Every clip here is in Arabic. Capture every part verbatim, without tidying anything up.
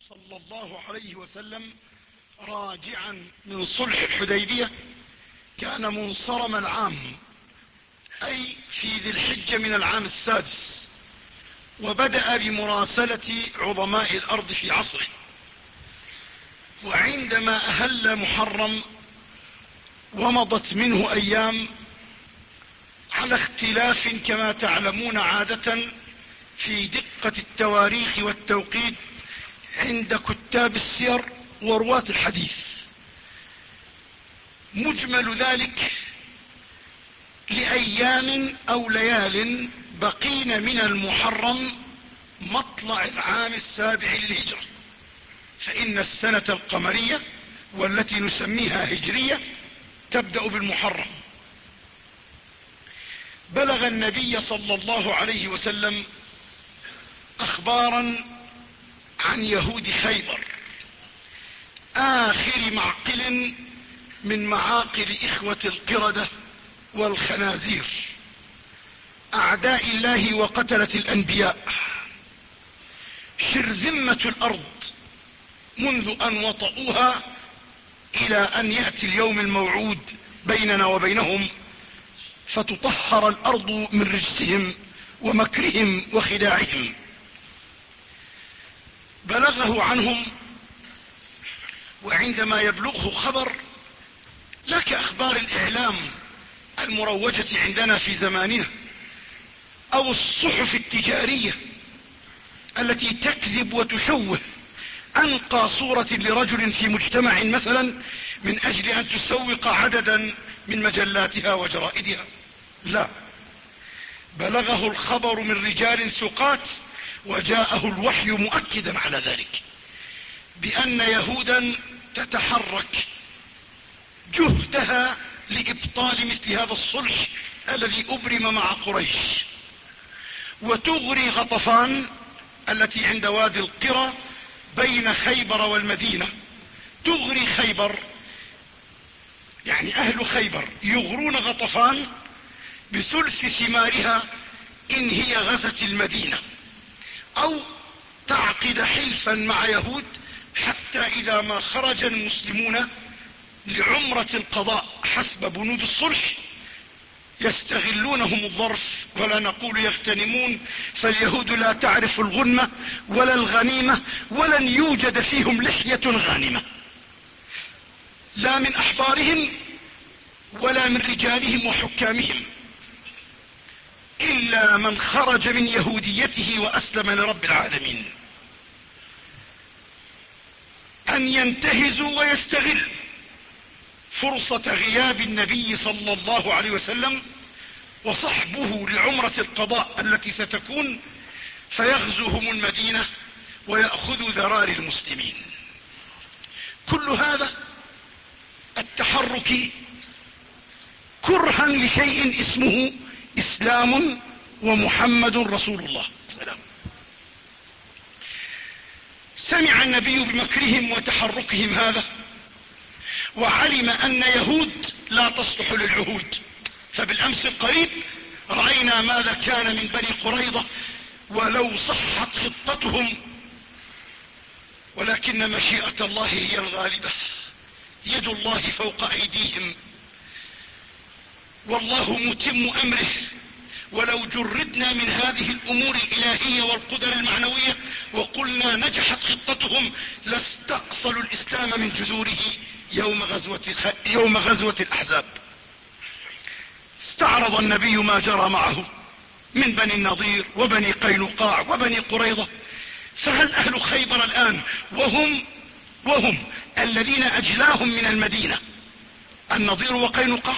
صلى الله عليه وسلم راجعا من صلح الحديبية كان منصرم العام، أي في ذي الحجة من العام السادس، وبدأ بمراسلة عظماء الأرض في عصره. وعندما أهل محرم ومضت منه أيام على اختلاف كما تعلمون عادة في دقة التواريخ والتوقيت عند كتاب السير ورواة الحديث، مجمل ذلك لأيام أو ليال بقين من المحرم مطلع العام السابع للهجرة، فإن السنة القمرية والتي نسميها هجرية تبدأ بالمحرم. بلغ النبي صلى الله عليه وسلم أخبارا عن يهود خيبر، آخر معقل من معاقل إخوة القردة والخنازير، أعداء الله وقتلة الأنبياء، شرذمة الأرض منذ أن وطئوها إلى أن يأتي اليوم الموعود بيننا وبينهم فتطهر الأرض من رجسهم ومكرهم وخداعهم. بلغه عنهم، وعندما يبلغه خبر لا كأخبار الإعلام المروجة عندنا في زماننا أو الصحف التجارية التي تكذب وتشوه أنقى صورة لرجل في مجتمع مثلا من أجل أن تسوق عددا من مجلاتها وجرائدها، لا، بلغه الخبر من رجال ثقات وجاءه الوحي مؤكدا على ذلك بأن يهودا تتحرك جهدها لإبطال مثل هذا الصلح الذي أبرم مع قريش، وتغري غطفان التي عند وادي القرى بين خيبر والمدينة، تغري خيبر يعني أهل خيبر يغرون غطفان بثلث ثمارها إن هي غزت المدينة، أو تعقد حلفا مع يهود حتى إذا ما خرج المسلمون لعمرة القضاء حسب بنود الصلح يستغلونهم الظرف، ولا نقول يغتنمون، فاليهود لا تعرف الغنمة ولا الغنيمة، ولن يوجد فيهم لحية غانمة لا من أحبارهم ولا من رجالهم وحكامهم، إلا من خرج من يهوديته وأسلم لرب العالمين، أن ينتهزوا ويستغل فرصة غياب النبي صلى الله عليه وسلم وصحبه لعمرة القضاء التي ستكون، فيغزوهم المدينة ويأخذوا ذرار المسلمين. كل هذا التحرك كرها لشيء اسمه إسلام ومحمد رسول الله سلام. سمع النبي بمكرهم وتحركهم هذا، وعلم أن يهود لا تصلح للعهود، فبالأمس القريب رأينا ماذا كان من بني قريظة، ولو صحت خطتهم ولكن مشيئة الله هي الغالبة، يد الله فوق أيديهم، والله متم أمره. ولو جردنا من هذه الأمور الإلهية والقدر المعنوية وقلنا نجحت خطتهم لاستأصلوا الإسلام من جذوره يوم غزوة, خ... يوم غزوة الأحزاب. استعرض النبي ما جرى معه من بني النضير وبني قينقاع وبني قريظة، فهل أهل خيبر الآن وهم, وهم الذين أجلاهم من المدينة النضير وقينقاع،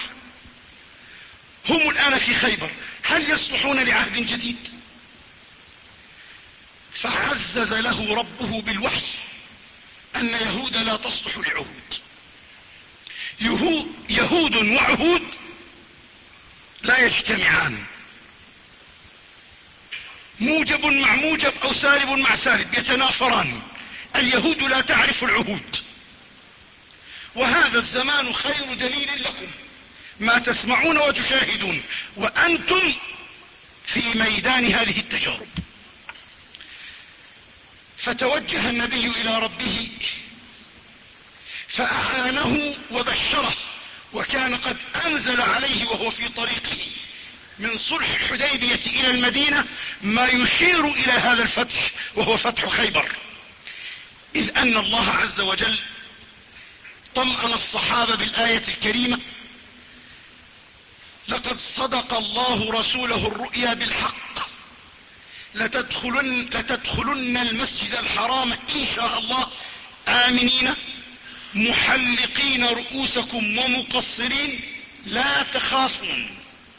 هم الآن في خيبر، هل يصلحون لعهد جديد؟ فعزز له ربه بالوحي أن يهود لا تصلح لعهود، يهود وعهود لا يجتمعان، موجب مع موجب أو سالب مع سالب يتنافران، اليهود لا تعرف العهود، وهذا الزمان خير دليل لكم ما تسمعون وتشاهدون وأنتم في ميدان هذه التجارب. فتوجه النبي الى ربه فاعانه وبشره، وكان قد انزل عليه وهو في طريقه من صلح الحديبية الى المدينة ما يشير الى هذا الفتح، وهو فتح خيبر. اذ ان الله عز وجل طمأن الصحابة بالآية الكريمة: لقد صدق الله رسوله الرؤيا بالحق لتدخلن, لتدخلن المسجد الحرام إن شاء الله آمنين محلقين رؤوسكم ومقصرين لا تخافون.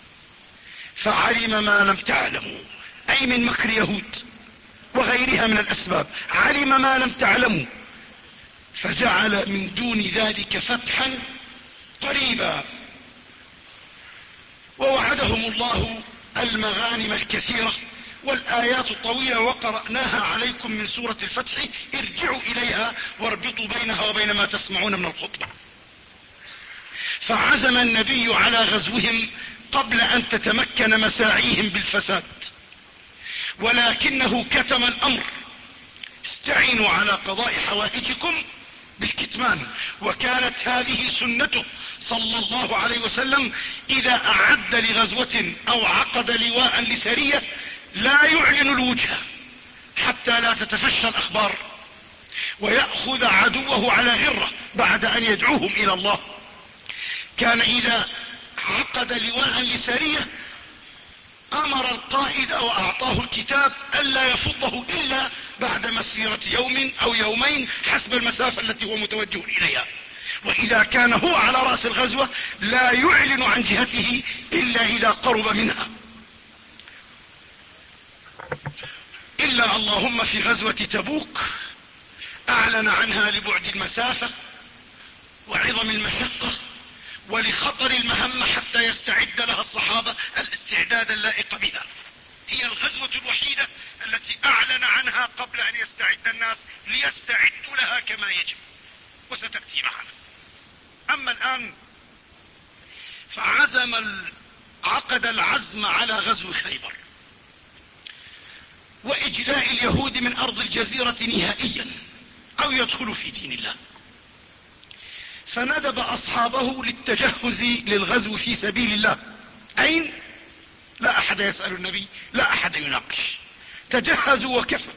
فعلم ما لم تعلموا، أي من مكر يهود وغيرها من الأسباب، علم ما لم تعلموا فجعل من دون ذلك فتحا قريبا. ووعدهم الله المغانم الكثيرة والآيات الطويلة، وقرأناها عليكم من سورة الفتح، ارجعوا إليها واربطوا بينها وبين ما تسمعون من الخطبة. فعزم النبي على غزوهم قبل أن تتمكن مساعيهم بالفساد، ولكنه كتم الأمر: استعينوا على قضاء حوائجكم بالكتمان. وكانت هذه سنته صلى الله عليه وسلم: إذا أعد لغزوة أو عقد لواء لسرية لا يعلن الوجهة حتى لا تتفشى الأخبار، ويأخذ عدوه على غرة بعد أن يدعوهم إلى الله. كان إذا عقد لواء لسرية أمر القائد وأعطاه الكتاب ألا يفضه إلا بعد مسيرة يوم أو يومين حسب المسافة التي هو متوجه إليها. وإذا كان هو على رأس الغزوة لا يعلن عن جهته إلا إذا قرب منها، إلا اللهم في غزوة تبوك أعلن عنها لبعد المسافة وعظم المشقة ولخطر المهمة حتى يستعد لها الصحابة الاستعداد اللائق بها. هي الغزوة الوحيدة التي أعلن عنها قبل أن يستعد الناس ليستعدوا لها كما يجب، وستأتي معنا. أما الآن فعزم عقد العزم على غزو خيبر وإجلاء اليهود من أرض الجزيرة نهائيا أو يدخلوا في دين الله. فندب أصحابه للتجهز للغزو في سبيل الله. أين؟ لا أحد يسأل النبي، لا أحد يناقش، تجهزوا وكفى.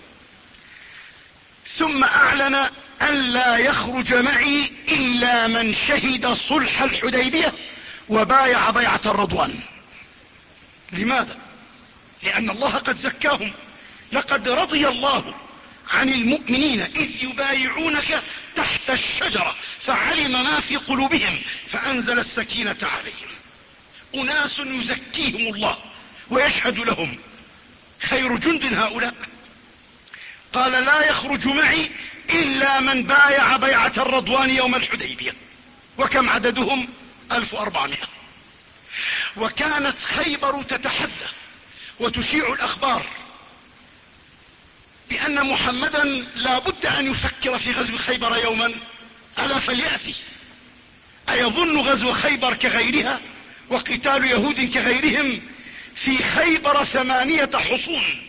ثم أعلن أن لا يخرج معي إلا من شهد صلح الحديبية وبايع بيعة الرضوان. لماذا؟ لأن الله قد زكاهم. لقد رضي الله عن المؤمنين إذ يبايعونك تحت الشجرة فعلم ما في قلوبهم فأنزل السكينة عليهم. أناس يزكيهم الله ويشهد لهم، خير جند هؤلاء. قال: لا يخرج معي إلا من بايع بيعة الرضوان يوم الحديبية. وكم عددهم؟ ألف وأربعمائة. وكانت خيبر تتحدى وتشيع الأخبار بأن محمدا لا بد أن يفكر في غزو خيبر يوما، ألا فليأتي. أيظن غزو خيبر كغيرها وقتال يهود كغيرهم؟ في خيبر ثمانية حصون،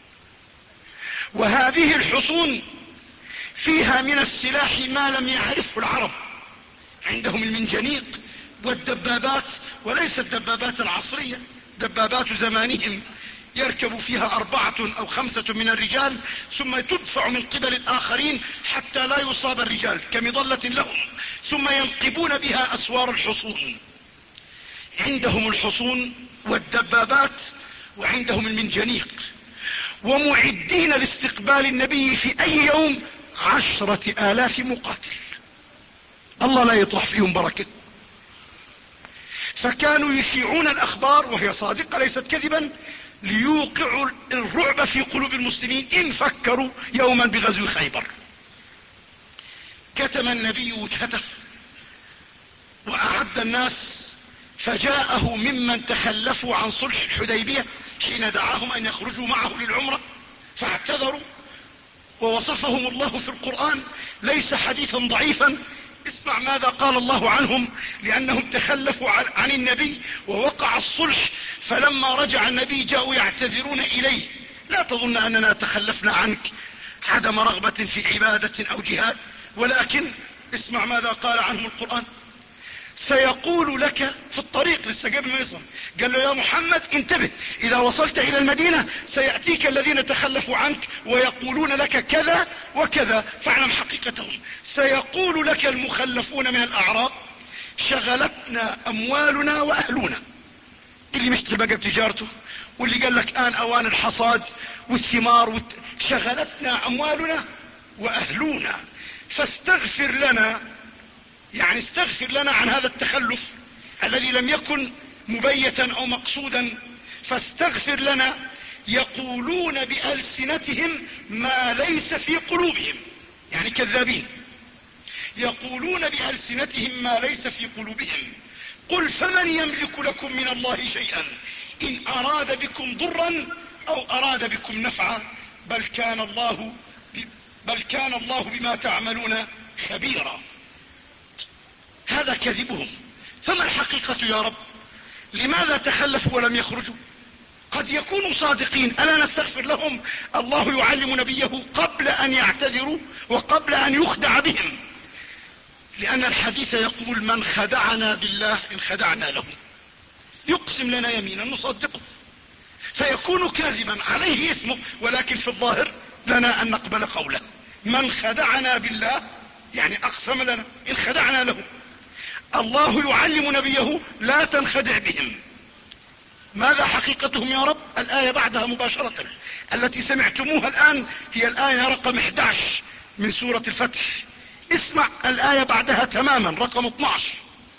وهذه الحصون فيها من السلاح ما لم يعرفه العرب. عندهم المنجنيق والدبابات، وليس الدبابات العصرية، دبابات زمانهم يركب فيها أربعة أو خمسة من الرجال ثم تدفع من قبل الآخرين حتى لا يصاب الرجال كمظلة لهم، ثم ينقبون بها أسوار الحصون. عندهم الحصون والدبابات وعندهم المنجنيق، ومعدين لاستقبال النبي في أي يوم عشرة آلاف مقاتل. الله لا يطرح فيهم بركة. فكانوا يشيعون الأخبار وهي صادقة ليست كذبا ليوقعوا الرعب في قلوب المسلمين إن فكروا يوما بغزو خيبر. كتم النبي وجهته وأعد الناس، فجاءه ممن تخلفوا عن صلح الحديبية حين دعاهم أن يخرجوا معه للعمرة فاعتذروا، ووصفهم الله في القرآن ليس حديثا ضعيفا. اسمع ماذا قال الله عنهم: لأنهم تخلفوا عن النبي ووقع الصلح، فلما رجع النبي جاءوا يعتذرون إليه: لا تظن أننا تخلفنا عنك، عدم رغبة في عبادة او جهاد، ولكن اسمع ماذا قال عنهم القرآن. سيقول لك في الطريق، لسه قبل ما يصل قال له يا محمد انتبه، اذا وصلت الى المدينة سيأتيك الذين تخلفوا عنك ويقولون لك كذا وكذا فاعلم حقيقتهم. سيقول لك المخلفون من الاعراب شغلتنا اموالنا واهلنا، اللي مشتغل بقى بتجارته واللي قال لك ان اوان الحصاد والثمار والت... شغلتنا اموالنا واهلنا فاستغفر لنا، يعني استغفر لنا عن هذا التخلف الذي لم يكن مبيتا او مقصودا، فاستغفر لنا. يقولون بألسنتهم ما ليس في قلوبهم، يعني كذابين. يقولون بألسنتهم ما ليس في قلوبهم. قل فمن يملك لكم من الله شيئا ان اراد بكم ضرا او اراد بكم نفعا بل كان الله بل كان الله بما تعملون خبيرا. هذا كذبهم. فما الحقيقة يا رب؟ لماذا تخلفوا ولم يخرجوا؟ قد يكونوا صادقين، ألا نستغفر لهم؟ الله يعلم نبيه قبل أن يعتذروا وقبل أن يخدع بهم، لأن الحديث يقول من خدعنا بالله إن خدعنا له. يقسم لنا يمينا نصدقه فيكون كاذبا عليه اسمه، ولكن في الظاهر لنا أن نقبل قوله. من خدعنا بالله يعني أقسم لنا إن خدعنا له. الله يعلم نبيه لا تنخدع بهم. ماذا حقيقتهم يا رب؟ الآية بعدها مباشرة التي سمعتموها الآن هي الآية رقم احد عشر من سورة الفتح. اسمع الآية بعدها تماما رقم اثني عشر.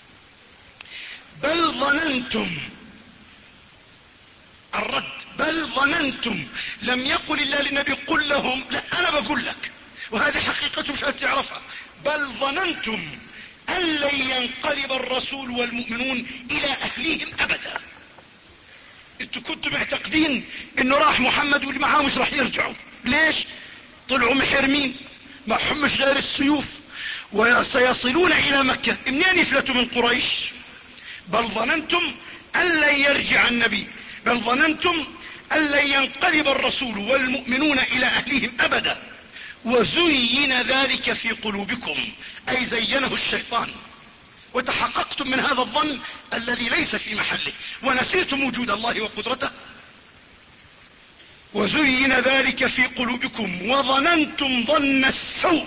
بل ظننتم، الرد بل ظننتم، لم يقل الله للنبي قل لهم، لا أنا بقول لك، وهذه حقيقة مش هتعرفها. بل ظننتم أن لن ينقلب الرسول والمؤمنون إلى أهليهم أبدا. انتوا كنتوا معتقدين انه راح محمد واللي معاه مش راح يرجعوا. ليش؟ طلعوا محرمين، ما حمش غير السيوف، وسيصلون الى مكة. منين يفلتوا من قريش؟ بل ظننتم ان لن يرجع النبي، بل ظننتم ان لن ينقلب الرسول والمؤمنون الى اهليهم ابدا، وزين ذلك في قلوبكم، اي زينه الشيطان، وتحققتم من هذا الظن الذي ليس في محله، ونسيتم وجود الله وقدرته. وزين ذلك في قلوبكم وظننتم ظن السوء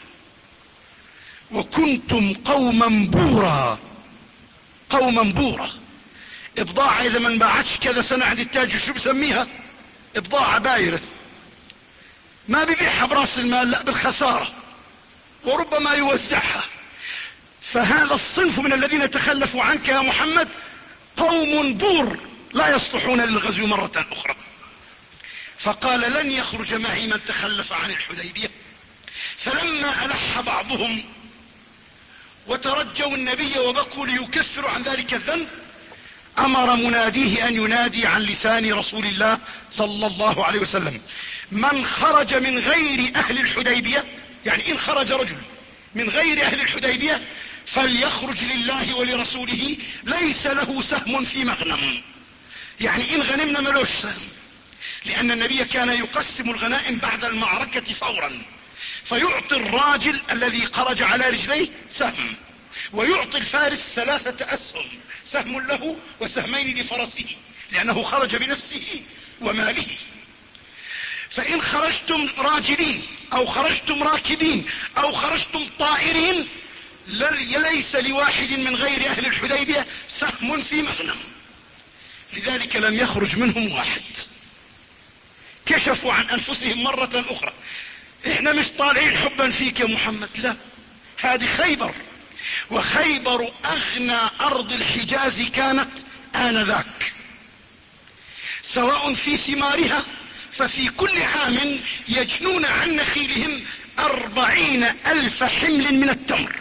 وكنتم قوما بورا. قوما بورا، بضاعة اذا ما انباعتش كذا سنة عند التاجر شو بسميها؟ بضاعة بايرة، ما بيبيعها براس المال، لا بالخسارة، وربما يوزعها. فهذا الصنف من الذين تخلفوا عنك يا محمد قوم بور لا يصلحون للغزو مرة اخرى. فقال لن يخرج معي من تخلف عن الحديبية. فلما ألح بعضهم وترجوا النبي وبكوا ليكفروا عن ذلك الذنب، امر مناديه ان ينادي عن لسان رسول الله صلى الله عليه وسلم من خرج من غير اهل الحديبية، يعني ان خرج رجل من غير اهل الحديبية فليخرج لله ولرسوله ليس له سهم في مغنم. يعني ان غنمنا ملوش سهم، لان النبي كان يقسم الغنائم بعد المعركة فورا، فيعطي الراجل الذي خرج على رجليه سهم، ويعطي الفارس ثلاثة اسهم، سهم له وسهمين لفرسه لانه خرج بنفسه وماله. فان خرجتم راجلين او خرجتم راكبين او خرجتم طائرين ليس لواحد من غير اهل الحديبية سهم في مغنم. لذلك لم يخرج منهم واحد. كشفوا عن انفسهم مرة اخرى، احنا مش طالعين حبا فيك يا محمد، لا، هذه خيبر، وخيبر اغنى ارض الحجاز كانت انذاك، سواء في ثمارها ففي كل عام يجنون عن نخيلهم اربعين الف حمل من التمر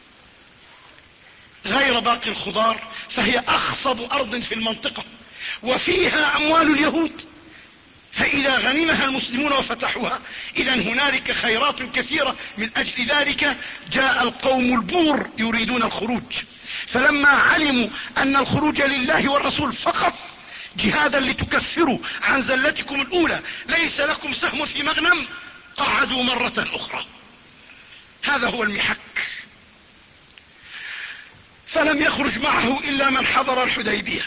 غير باقي الخضار، فهي اخصب ارض في المنطقة وفيها اموال اليهود، فاذا غنمها المسلمون وفتحوها اذا هنالك خيرات كثيرة. من اجل ذلك جاء القوم البور يريدون الخروج، فلما علموا ان الخروج لله والرسول فقط جهادا لتكفروا عن زلتكم الاولى ليس لكم سهم في مغنم، قعدوا مرة أخرى. هذا هو المحك. فلم يخرج معه إلا من حضر الحديبية،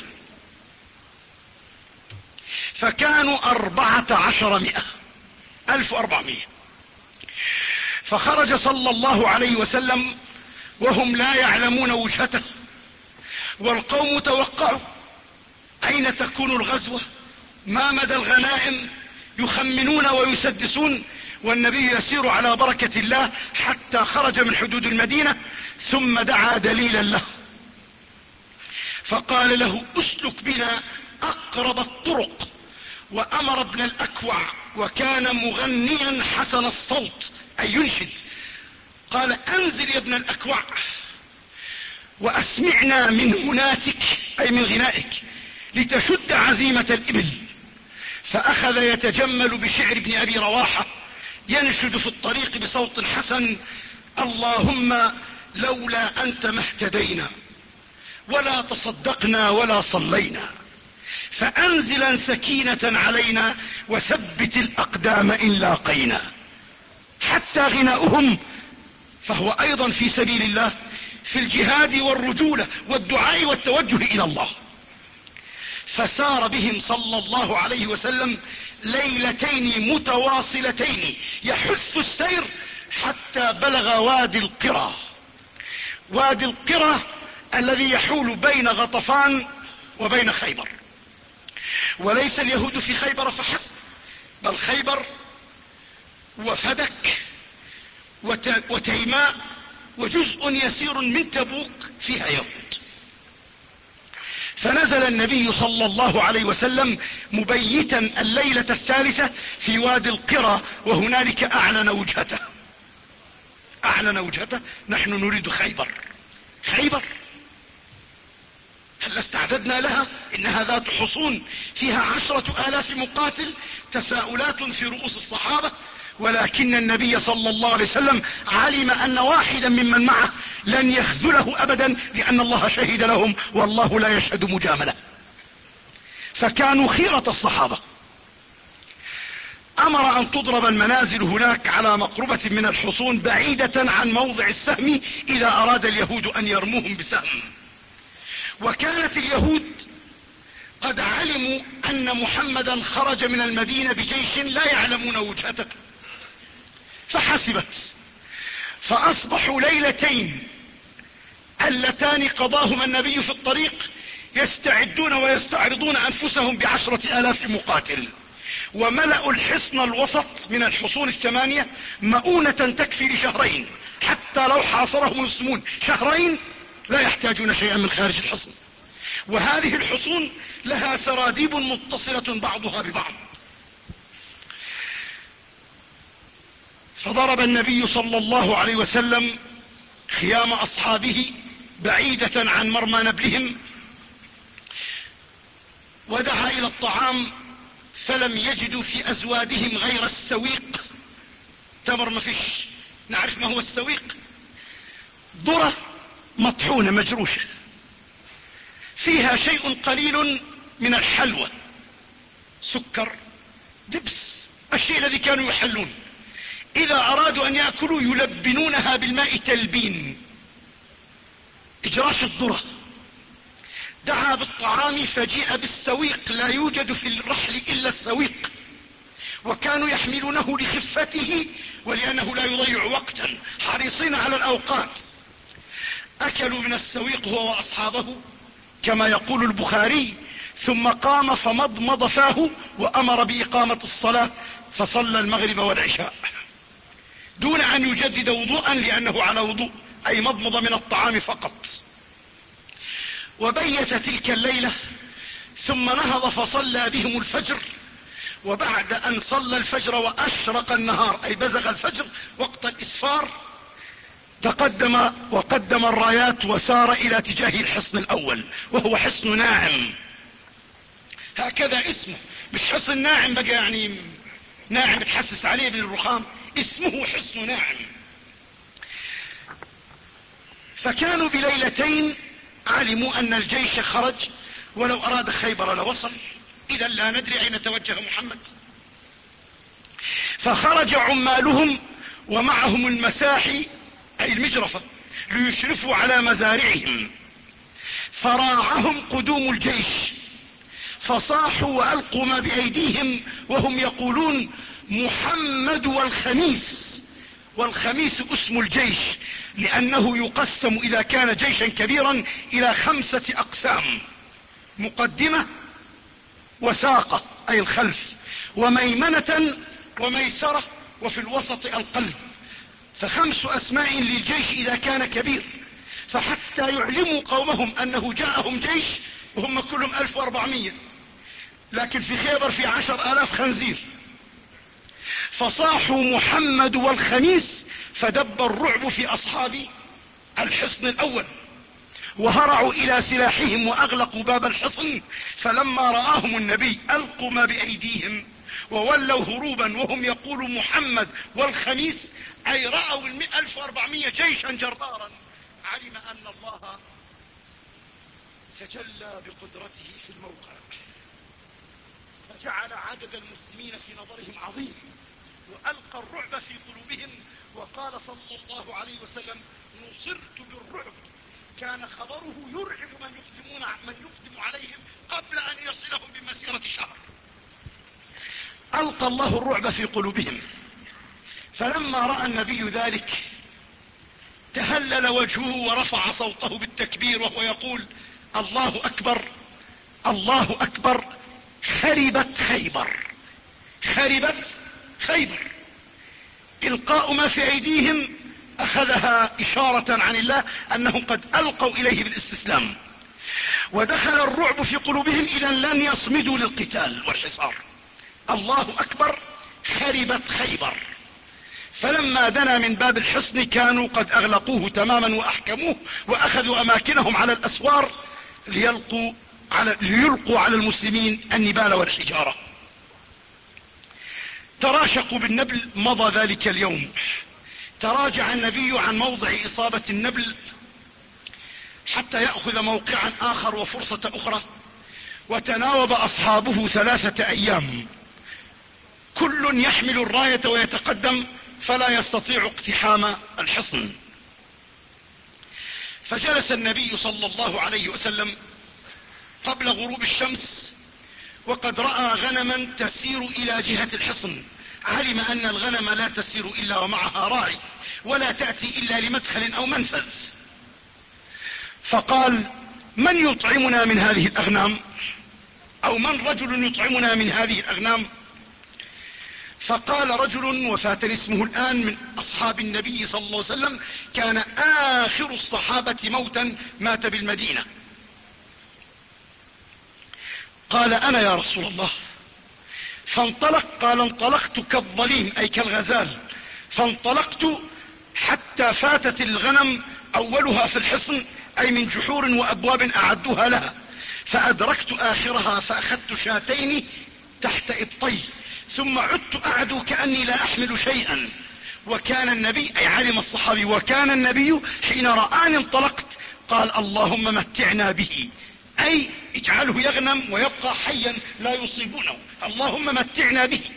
فكانوا أربعة عشر مئة ألف وأربعمائة. فخرج صلى الله عليه وسلم وهم لا يعلمون وجهته، والقوم توقعوا أين تكون الغزوة، ما مدى الغنائم، يخمنون ويسدسون، والنبي يسير على بركة الله حتى خرج من حدود المدينة، ثم دعا دليلا له فقال له اسلك بنا أقرب الطرق، وأمر ابن الأكوع وكان مغنيا حسن الصوت أي ينشد، قال انزل يا ابن الأكوع وأسمعنا من هناتك أي من غنائك لتشد عزيمة الإبل. فأخذ يتجمل بشعر ابن أبي رواحة ينشد في الطريق بصوت حسن: اللهم لولا أنت ما اهتدينا ولا تصدقنا ولا صلينا، فأنزلا سكينة علينا وثبت الأقدام إن لاقينا. حتى غناؤهم فهو أيضا في سبيل الله، في الجهاد والرجولة والدعاء والتوجه إلى الله. فسار بهم صلى الله عليه وسلم ليلتين متواصلتين يحث السير حتى بلغ وادي القرى. وادي القرى الذي يحول بين غطفان وبين خيبر. وليس اليهود في خيبر فحسب، بل خيبر وفدك وتيماء وجزء يسير من تبوك فيها يهود. فنزل النبي صلى الله عليه وسلم مبيتا الليلة الثالثة في وادي القرى، وهنالك اعلن وجهته اعلن وجهته نحن نريد خيبر. خيبر هل استعددنا لها؟ انها ذات حصون فيها عشرة الاف مقاتل. تساؤلات في رؤوس الصحابة، ولكن النبي صلى الله عليه وسلم علم ان واحدا ممن معه لن يخذله ابدا، لان الله شهد لهم والله لا يشهد مجاملة. فكانوا خيرة الصحابة. امر ان تضرب المنازل هناك على مقربة من الحصون بعيدة عن موضع السهم اذا اراد اليهود ان يرموهم بسهم. وكانت اليهود قد علموا ان محمدا خرج من المدينة بجيش لا يعلمون وجهته، فحسبت. فاصبحوا ليلتين اللتان قضاهما النبي في الطريق يستعدون ويستعرضون انفسهم بعشرة الاف مقاتل، وملأوا الحصن الوسط من الحصون الثمانية مؤونة تكفي لشهرين، حتى لو حاصرهم المسلمون شهرين لا يحتاجون شيئا من خارج الحصن. وهذه الحصون لها سراديب متصلة بعضها ببعض. فضرب النبي صلى الله عليه وسلم خيام اصحابه بعيدة عن مرمى نبلهم، ودعا الى الطعام فلم يجدوا في ازوادهم غير السويق. تمر ما فيش. نعرف ما هو السويق؟ ذرة مطحونة مجروشة فيها شيء قليل من الحلوى، سكر، دبس، الشيء الذي كانوا يحلون. اذا ارادوا ان يأكلوا يلبنونها بالماء تلبين، اجراش الذرة. دعا بالطعام فجيء بالسويق، لا يوجد في الرحل الا السويق، وكانوا يحملونه لخفته ولانه لا يضيع وقتا، حريصين على الاوقات. اكلوا من السويق هو واصحابه كما يقول البخاري، ثم قام فمضمض فاه وامر باقامة الصلاة، فصلى المغرب والعشاء دون ان يجدد وضوءا، لانه على وضوء، اي مضمض من الطعام فقط. وبيت تلك الليلة، ثم نهض فصلى بهم الفجر. وبعد ان صلى الفجر واشرق النهار اي بزغ الفجر وقت الاسفار، تقدم وقدم الرايات وسار الى اتجاه الحصن الاول، وهو حصن ناعم. هكذا اسمه، مش حصن ناعم بقى يعني ناعم بتحسس عليه من الرخام، اسمه حصن ناعم. فكانوا بليلتين علموا ان الجيش خرج، ولو اراد خيبر لوصل، اذا لا ندري اين توجه محمد. فخرج عمالهم ومعهم المساحي أي المجرفة ليشرفوا على مزارعهم، فراعهم قدوم الجيش فصاحوا وألقوا ما بأيديهم وهم يقولون محمد والخميس. والخميس اسم الجيش لأنه يقسم إذا كان جيشا كبيرا إلى خمسة أقسام: مقدمة وساقة أي الخلف، وميمنة وميسرة، وفي الوسط القلب. فخمس أسماء للجيش إذا كان كبير، فحتى يعلموا قومهم أنه جاءهم جيش وهم كلهم ألف واربعمية، لكن في خيبر في عشر آلاف خنزير. فصاحوا محمد والخميس، فدب الرعب في أصحاب الحصن الأول، وهرعوا إلى سلاحهم وأغلقوا باب الحصن. فلما رآهم النبي ألقوا ما بأيديهم وولوا هروبا وهم يقولوا محمد والخميس، أي رأوا الألف واربعمية جيشا جرارا، علم أن الله تجلى بقدرته في الموقع، فجعل عدد المسلمين في نظرهم عظيم، وألقى الرعب في قلوبهم. وقال صلى الله عليه وسلم: نصرت بالرعب. كان خبره يرعب من يقدمون من يقدم عليهم قبل أن يصلهم بمسيرة شهر. ألقى الله الرعب في قلوبهم. فلما رأى النبي ذلك تهلل وجهه ورفع صوته بالتكبير وهو يقول: الله أكبر الله أكبر، خربت خيبر خربت خيبر. إلقاء ما في أيديهم أخذها إشارة عن الله أنهم قد ألقوا إليه بالاستسلام، ودخل الرعب في قلوبهم إذا لن يصمدوا للقتال والحصار. الله أكبر، خربت خيبر. فلما دنا من باب الحصن كانوا قد أغلقوه تماما وأحكموه، وأخذوا أماكنهم على الأسوار ليلقوا على, ليلقوا على المسلمين النبال والحجارة. تراشقوا بالنبل. مضى ذلك اليوم، تراجع النبي عن موضع إصابة النبل حتى يأخذ موقعا آخر وفرصة أخرى، وتناوب أصحابه ثلاثة أيام، كل يحمل الراية ويتقدم فلا يستطيع اقتحام الحصن. فجلس النبي صلى الله عليه وسلم قبل غروب الشمس، وقد رأى غنما تسير إلى جهة الحصن. علم أن الغنم لا تسير إلا ومعها راعي، ولا تأتي إلا لمدخل أو منفذ. فقال: من يطعمنا من هذه الأغنام؟ أو من رجل يطعمنا من هذه الأغنام؟ فقال رجل وفاتني اسمه الآن من أصحاب النبي صلى الله عليه وسلم، كان آخر الصحابة موتا، مات بالمدينة. قال: أنا يا رسول الله. فانطلق. قال: انطلقت كالظليم أي كالغزال، فانطلقت حتى فاتت الغنم أولها في الحصن، أي من جحور وأبواب أعدوها لها، فأدركت آخرها فأخذت شاتين تحت إبطي، ثم عدت أعدو كأني لا أحمل شيئا. وكان النبي أي علم الصحابي، وكان النبي حين رآني انطلقت قال: اللهم متعنا به، أي اجعله يغنم ويبقى حيا لا يصيبونه، اللهم متعنا به.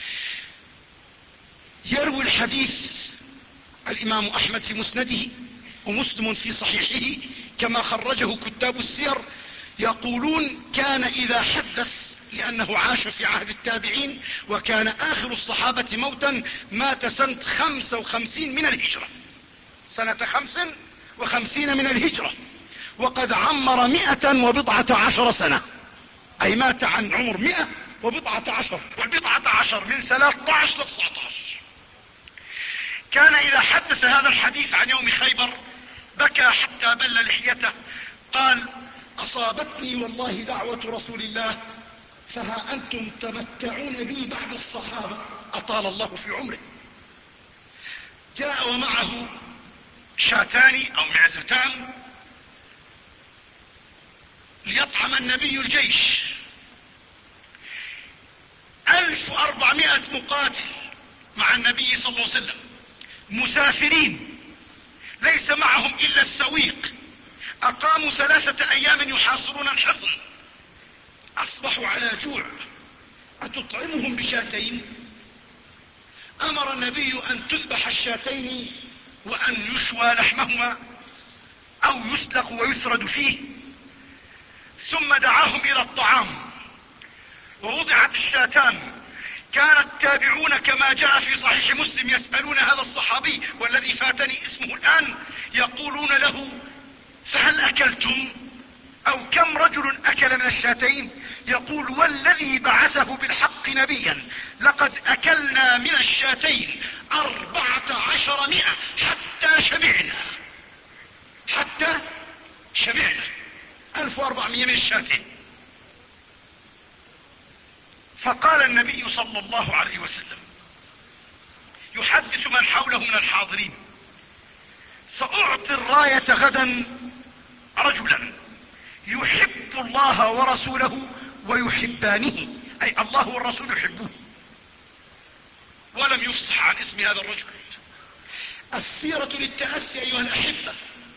يروي الحديث الإمام أحمد في مسنده ومسلم في صحيحه كما خرجه كتاب السير، يقولون: كان إذا حدث، لأنه عاش في عهد التابعين، وكان آخر الصحابة موتا، مات سنة خمسة وخمسين من الهجرة، سنة خمس وخمسين من الهجرة، وقد عمر مئة وبضعة عشر سنة، أي مات عن عمر مئة وبضعة عشر، وبضعة عشر من ثلاثة عشر ل تسعة عشر. كان إذا حدث هذا الحديث عن يوم خيبر بكى حتى بل لحيته، قال: أصابتني والله دعوة رسول الله، فها أنتم تمتعون بي بعد الصحابة، أطال الله في عمره. جاء ومعه شاتان أو معزتان ليطعم النبي الجيش. ألف وأربعمائة مقاتل مع النبي صلى الله عليه وسلم، مسافرين ليس معهم إلا السويق، أقاموا ثلاثة أيام يحاصرون الحصن، أصبحوا على جوع، أتطعمهم بشاتين؟ امر النبي ان تذبح الشاتين وان يشوى لحمهما او يسلق ويسرد فيه، ثم دعاهم الى الطعام ووضعت الشاتان. كان التابعون كما جاء في صحيح مسلم يسألون هذا الصحابي والذي فاتني اسمه الآن، يقولون له: فهل أكلتم؟ أو كم رجل أكل من الشاتين؟ يقول: والذي بعثه بالحق نبيا لقد أكلنا من الشاتين أربعة عشر مئة حتى شبعنا، حتى شبعنا، ألف وأربعمائة من الشاتين. فقال النبي صلى الله عليه وسلم يحدث من حوله من الحاضرين: سأعطي الراية غدا رجلا يحب الله ورسوله ويحبانه، أي الله والرسول يحبوه. ولم يفصح عن اسم هذا الرجل. السيرة للتأسي أيها الأحبة،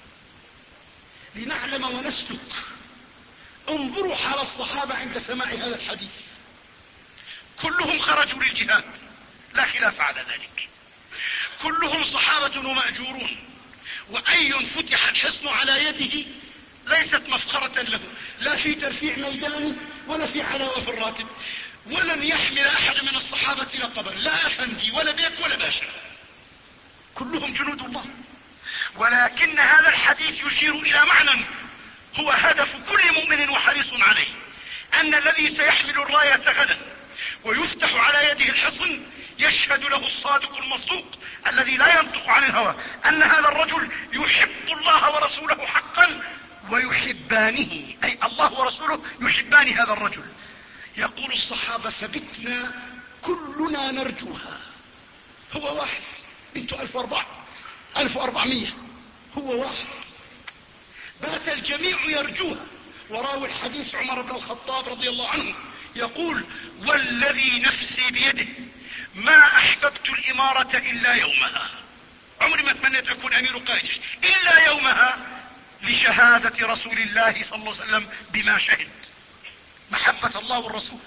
لنعلم ونسلك. انظروا حال الصحابة عند سماع هذا الحديث، كلهم خرجوا للجهاد لا خلاف على ذلك، كلهم صحابة ومأجورون، وأي فتح الحصن على يده ليست مفخرة له، لا في ترفيع ميداني ولا في علاوة في الراتب، ولن يحمل أحد من الصحابة لقبا، لا أفندي ولا بيك ولا باشا، كلهم جنود الله. ولكن هذا الحديث يشير إلى معنى هو هدف كل مؤمن وحريص عليه، أن الذي سيحمل الراية غدا ويفتح على يده الحصن يشهد له الصادق المصدوق الذي لا ينطق عن الهوى أن هذا الرجل يحب الله ورسوله حقا ويحبانه، أي الله ورسوله يحبان هذا الرجل. يقول الصحابة: فبتنا كلنا نرجوها. هو واحد، انتوا ألف واربعة ألف واربعمائة، هو واحد، بات الجميع يرجوها. وراوي الحديث عمر بن الخطاب رضي الله عنه يقول: والذي نفسي بيده ما أحببت الإمارة إلا يومها، عمري ما تمنيت أكون أمير قائد إلا يومها، لشهادة رسول الله صلى الله عليه وسلم بما شهد، محبة الله والرسول.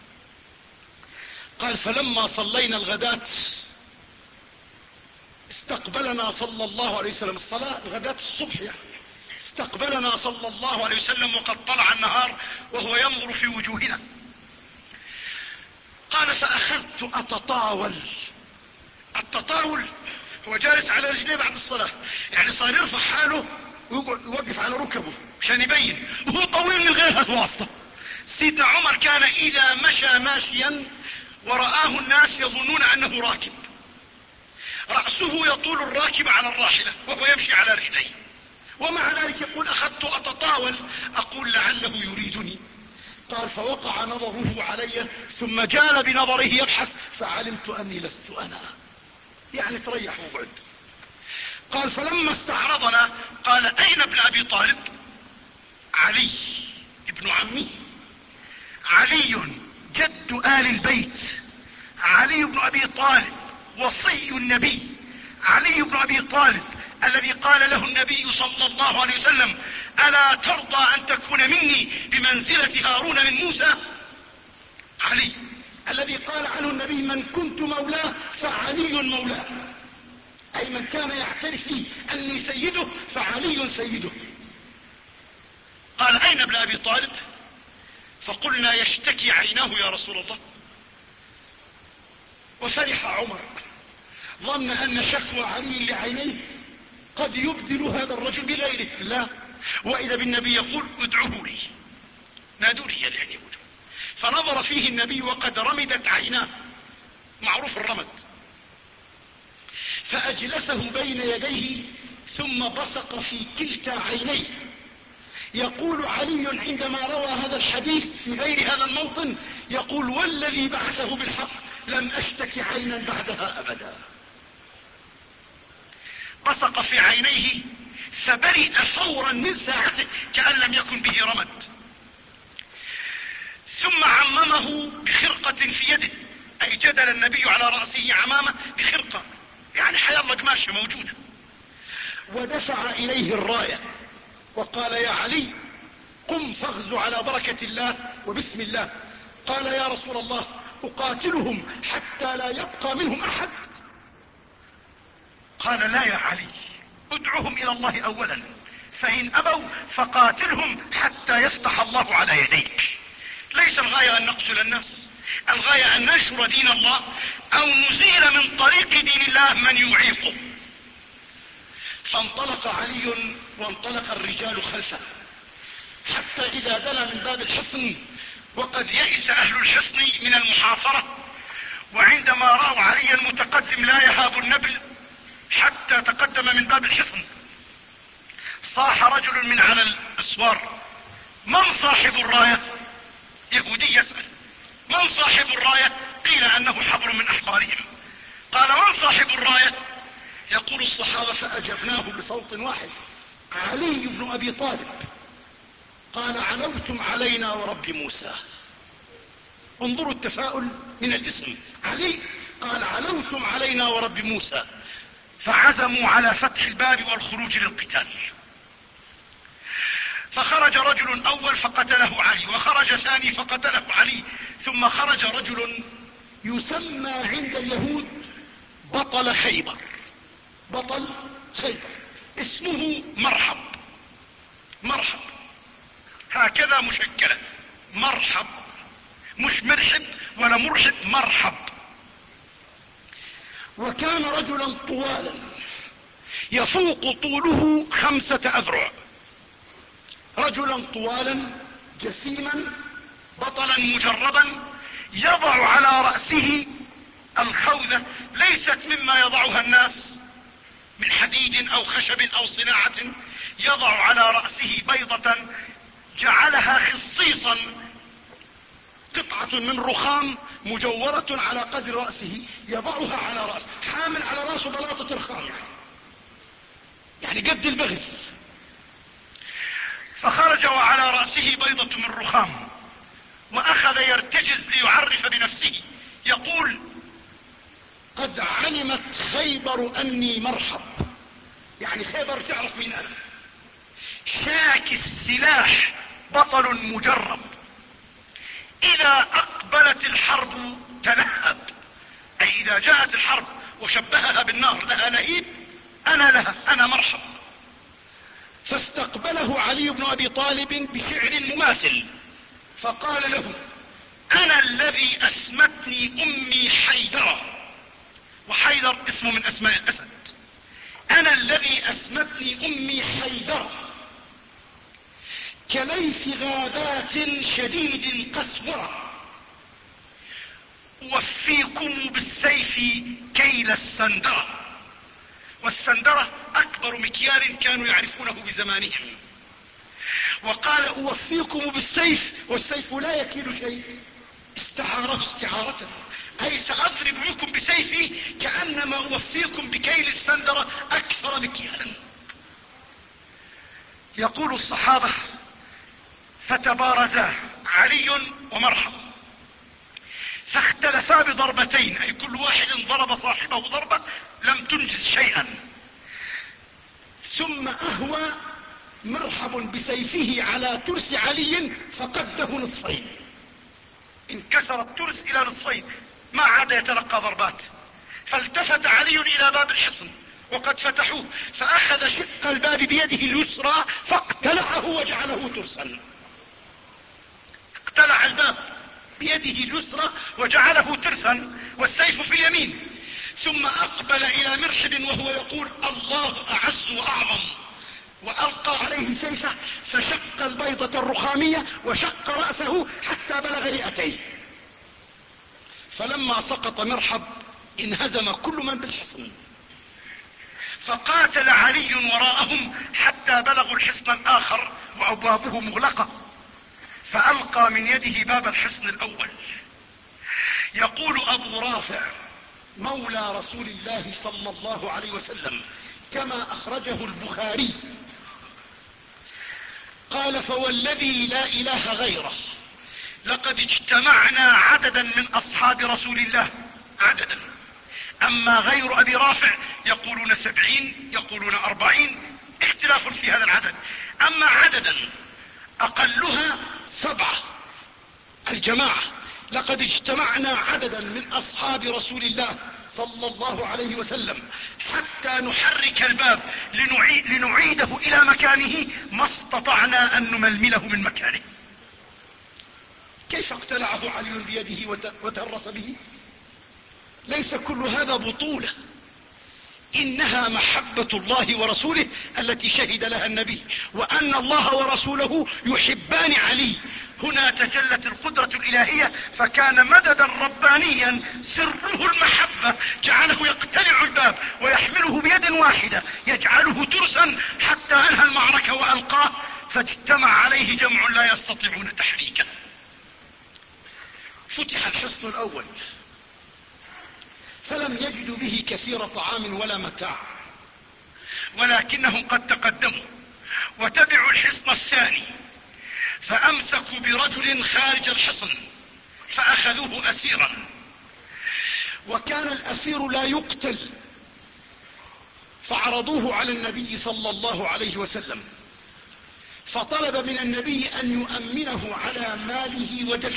قال: فلما صلينا الغداة استقبلنا صلى الله عليه وسلم، الصلاة الغداة الصبح يعني، استقبلنا صلى الله عليه وسلم وقد طلع النهار وهو ينظر في وجوهنا. قال: فأخذت أتطاول. التطاول هو جالس على رجليه بعد الصلاة، يعني صار يرفع حاله ويوقف على ركبه عشان يبين، وهو طويل من غير واسطة. سيدنا عمر كان إذا مشى ماشيا ورآه الناس يظنون أنه راكب، رأسه يطول الراكب على الراحلة وهو يمشي على رجليه، ومع ذلك يقول: أخذت أتطاول، أقول لعله يريدني. قال: فوقع نظره علي ثم جال بنظره يبحث فعلمت أني لست أنا، يعني تريح وقعد. قال: فلما استعرضنا قال: أين ابن أبي طالب؟ علي ابن عمه، علي جد آل البيت، علي بن أبي طالب وصي النبي، علي بن أبي طالب الذي قال له النبي صلى الله عليه وسلم: ألا ترضى أن تكون مني بمنزلة هارون من موسى؟ علي الذي قال عنه النبي: من كنت مولاه فعلي مولاه، أي من كان يعترف لي أني سيده فعلي سيده. قال: أين ابن أبي طالب؟ فقلنا: يشتكي عيناه يا رسول الله. وفرح عمر، ظن أن شكوى علي لعينيه قد يبدل هذا الرجل بغيره، لا، وإذا بالنبي يقول: ادعوه لي، نادوا لي يعني ادعوه. فنظر فيه النبي وقد رمدت عيناه، معروف الرمد، فأجلسه بين يديه ثم بصق في كلتا عينيه. يقول علي عندما روى هذا الحديث في غير هذا الموطن، يقول: والذي بعثه بالحق لم أشتك عينا بعدها أبدا. بصق في عينيه فبرئ فورا من ساعته كأن لم يكن به رمد، ثم عممه بخرقة في يده، أي جدل النبي على رأسه عمامة بخرقة، يعني حيالله قماشة موجودة، ودفع إليه الراية وقال: يا علي قم فاغزو على بركة الله وبسم الله. قال: يا رسول الله أقاتلهم حتى لا يبقى منهم أحد؟ قال لا يا علي، ادعهم الى الله اولا، فان ابوا فقاتلهم حتى يفتح الله على يديك. ليس الغاية ان نقتل الناس، الغاية ان ننشر دين الله او نزيل من طريق دين الله من يعيقه. فانطلق علي وانطلق الرجال خلفه، حتى اذا دنا من باب الحصن وقد يئس اهل الحصن من المحاصرة، وعندما رأوا عليا متقدم لا يهاب النبل حتى تقدم من باب الحصن، صاح رجل من على الاسوار: من صاحب الراية؟ يهودي يسأل: من صاحب الراية؟ قيل انه حبر من احبارهم. قال: من صاحب الراية؟ يقول الصحابة: فاجبناه بصوت واحد: علي بن ابي طالب. قال: علوتم علينا ورب موسى. انظروا التفاؤل من الاسم، علي قال: علوتم علينا ورب موسى. فعزموا على فتح الباب والخروج للقتال. فخرج رجل اول فقتله علي، وخرج ثاني فقتله علي، ثم خرج رجل يسمى عند اليهود بطل خيبر. بطل خيبر اسمه مرحب. مرحب هكذا مشكلة، مرحب، مش مرحب ولا مرحب، مرحب. وكان رجلا طوالا يفوق طوله خمسة اذرع، رجلا طوالا جسيما بطلا مجربا، يضع على رأسه الخوذة، ليست مما يضعها الناس من حديد او خشب او صناعة، يضع على رأسه بيضة جعلها خصيصا، قطعة من رخام مجورة على قدر رأسه، يضعها على رأسه، حامل على رأسه بلاطة رخام يعني, يعني قد البغل. فخرج وعلى رأسه بيضة من رخام، واخذ يرتجز ليعرف بنفسه، يقول: قد علمت خيبر اني مرحب. يعني خيبر تعرف مين انا، شاك السلاح، بطل مجرب، اذا اقبلت الحرب تلهب، اي اذا جاءت الحرب وشبهها بالنار لها لهيب، انا لها، انا مرحب. فاستقبله علي بن ابي طالب بشعر مماثل، فقال له: انا الذي اسمتني امي حيدرة، وحيدر اسمه من اسماء الاسد، انا الذي اسمتني امي حيدرة، كليث غابات شديد قسورة، اوفيكم بالسيف كيل السندرة. والسندرة اكبر مكيال كانوا يعرفونه بزمانهم. وقال: اوفيكم بالسيف، والسيف لا يكيل شيء، استعاره استعارة، اي ساضرب بكم بسيفي كانما اوفيكم بكيل السندرة اكثر مكيالا. يقول الصحابة: فتبارزا علي ومرحب، فاختلفا بضربتين، اي كل واحد ضرب صاحبه ضربة لم تنجز شيئا، ثم اهوى مرحب بسيفه على ترس علي فقده نصفين، انكسر الترس الى نصفين، ما عاد يتلقى ضربات. فالتفت علي الى باب الحصن وقد فتحوه، فاخذ شق الباب بيده اليسرى فاقتلعه وجعله ترسا، اقتلع الباب بيده اليسرى وجعله ترسا والسيف في اليمين، ثم اقبل الى مرحب وهو يقول: الله اعز واعظم، والقى عليه سيفه فشق البيضة الرخامية وشق رأسه حتى بلغ رئتيه. فلما سقط مرحب انهزم كل من بالحصن، فقاتل علي وراءهم حتى بلغوا الحصن الاخر وابوابه مغلقة، فالقى من يده باب الحصن الاول. يقول ابو رافع مولى رسول الله صلى الله عليه وسلم كما اخرجه البخاري قال: فوالذي لا اله غيره لقد اجتمعنا عددا من اصحاب رسول الله، عددا، اما غير ابي رافع يقولون سبعين، يقولون اربعين، اختلاف في هذا العدد، اما عددا اقلها سبعة. الجماعة: لقد اجتمعنا عددا من اصحاب رسول الله صلى الله عليه وسلم حتى نحرك الباب لنعيد لنعيده الى مكانه ما استطعنا ان نململه من مكانه. كيف اقتلعه علي بيده وترس به؟ ليس كل هذا بطولة، انها محبة الله ورسوله التي شهد لها النبي، وان الله ورسوله يحبان علي. هنا تجلت القدرة الالهية، فكان مددا ربانيا سره المحبة جعله يقتلع الباب ويحمله بيد واحدة، يجعله ترسا حتى انهى المعركة والقاه، فاجتمع عليه جمع لا يستطيعون تحريكه. فتح الحصن الاول فلم يجدوا به كثير طعام ولا متاع، ولكنهم قد تقدموا وتبعوا الحصن الثاني، فامسكوا برجل خارج الحصن فاخذوه اسيرا، وكان الاسير لا يقتل، فعرضوه على النبي صلى الله عليه وسلم، فطلب من النبي ان يؤمنه على ماله ودمه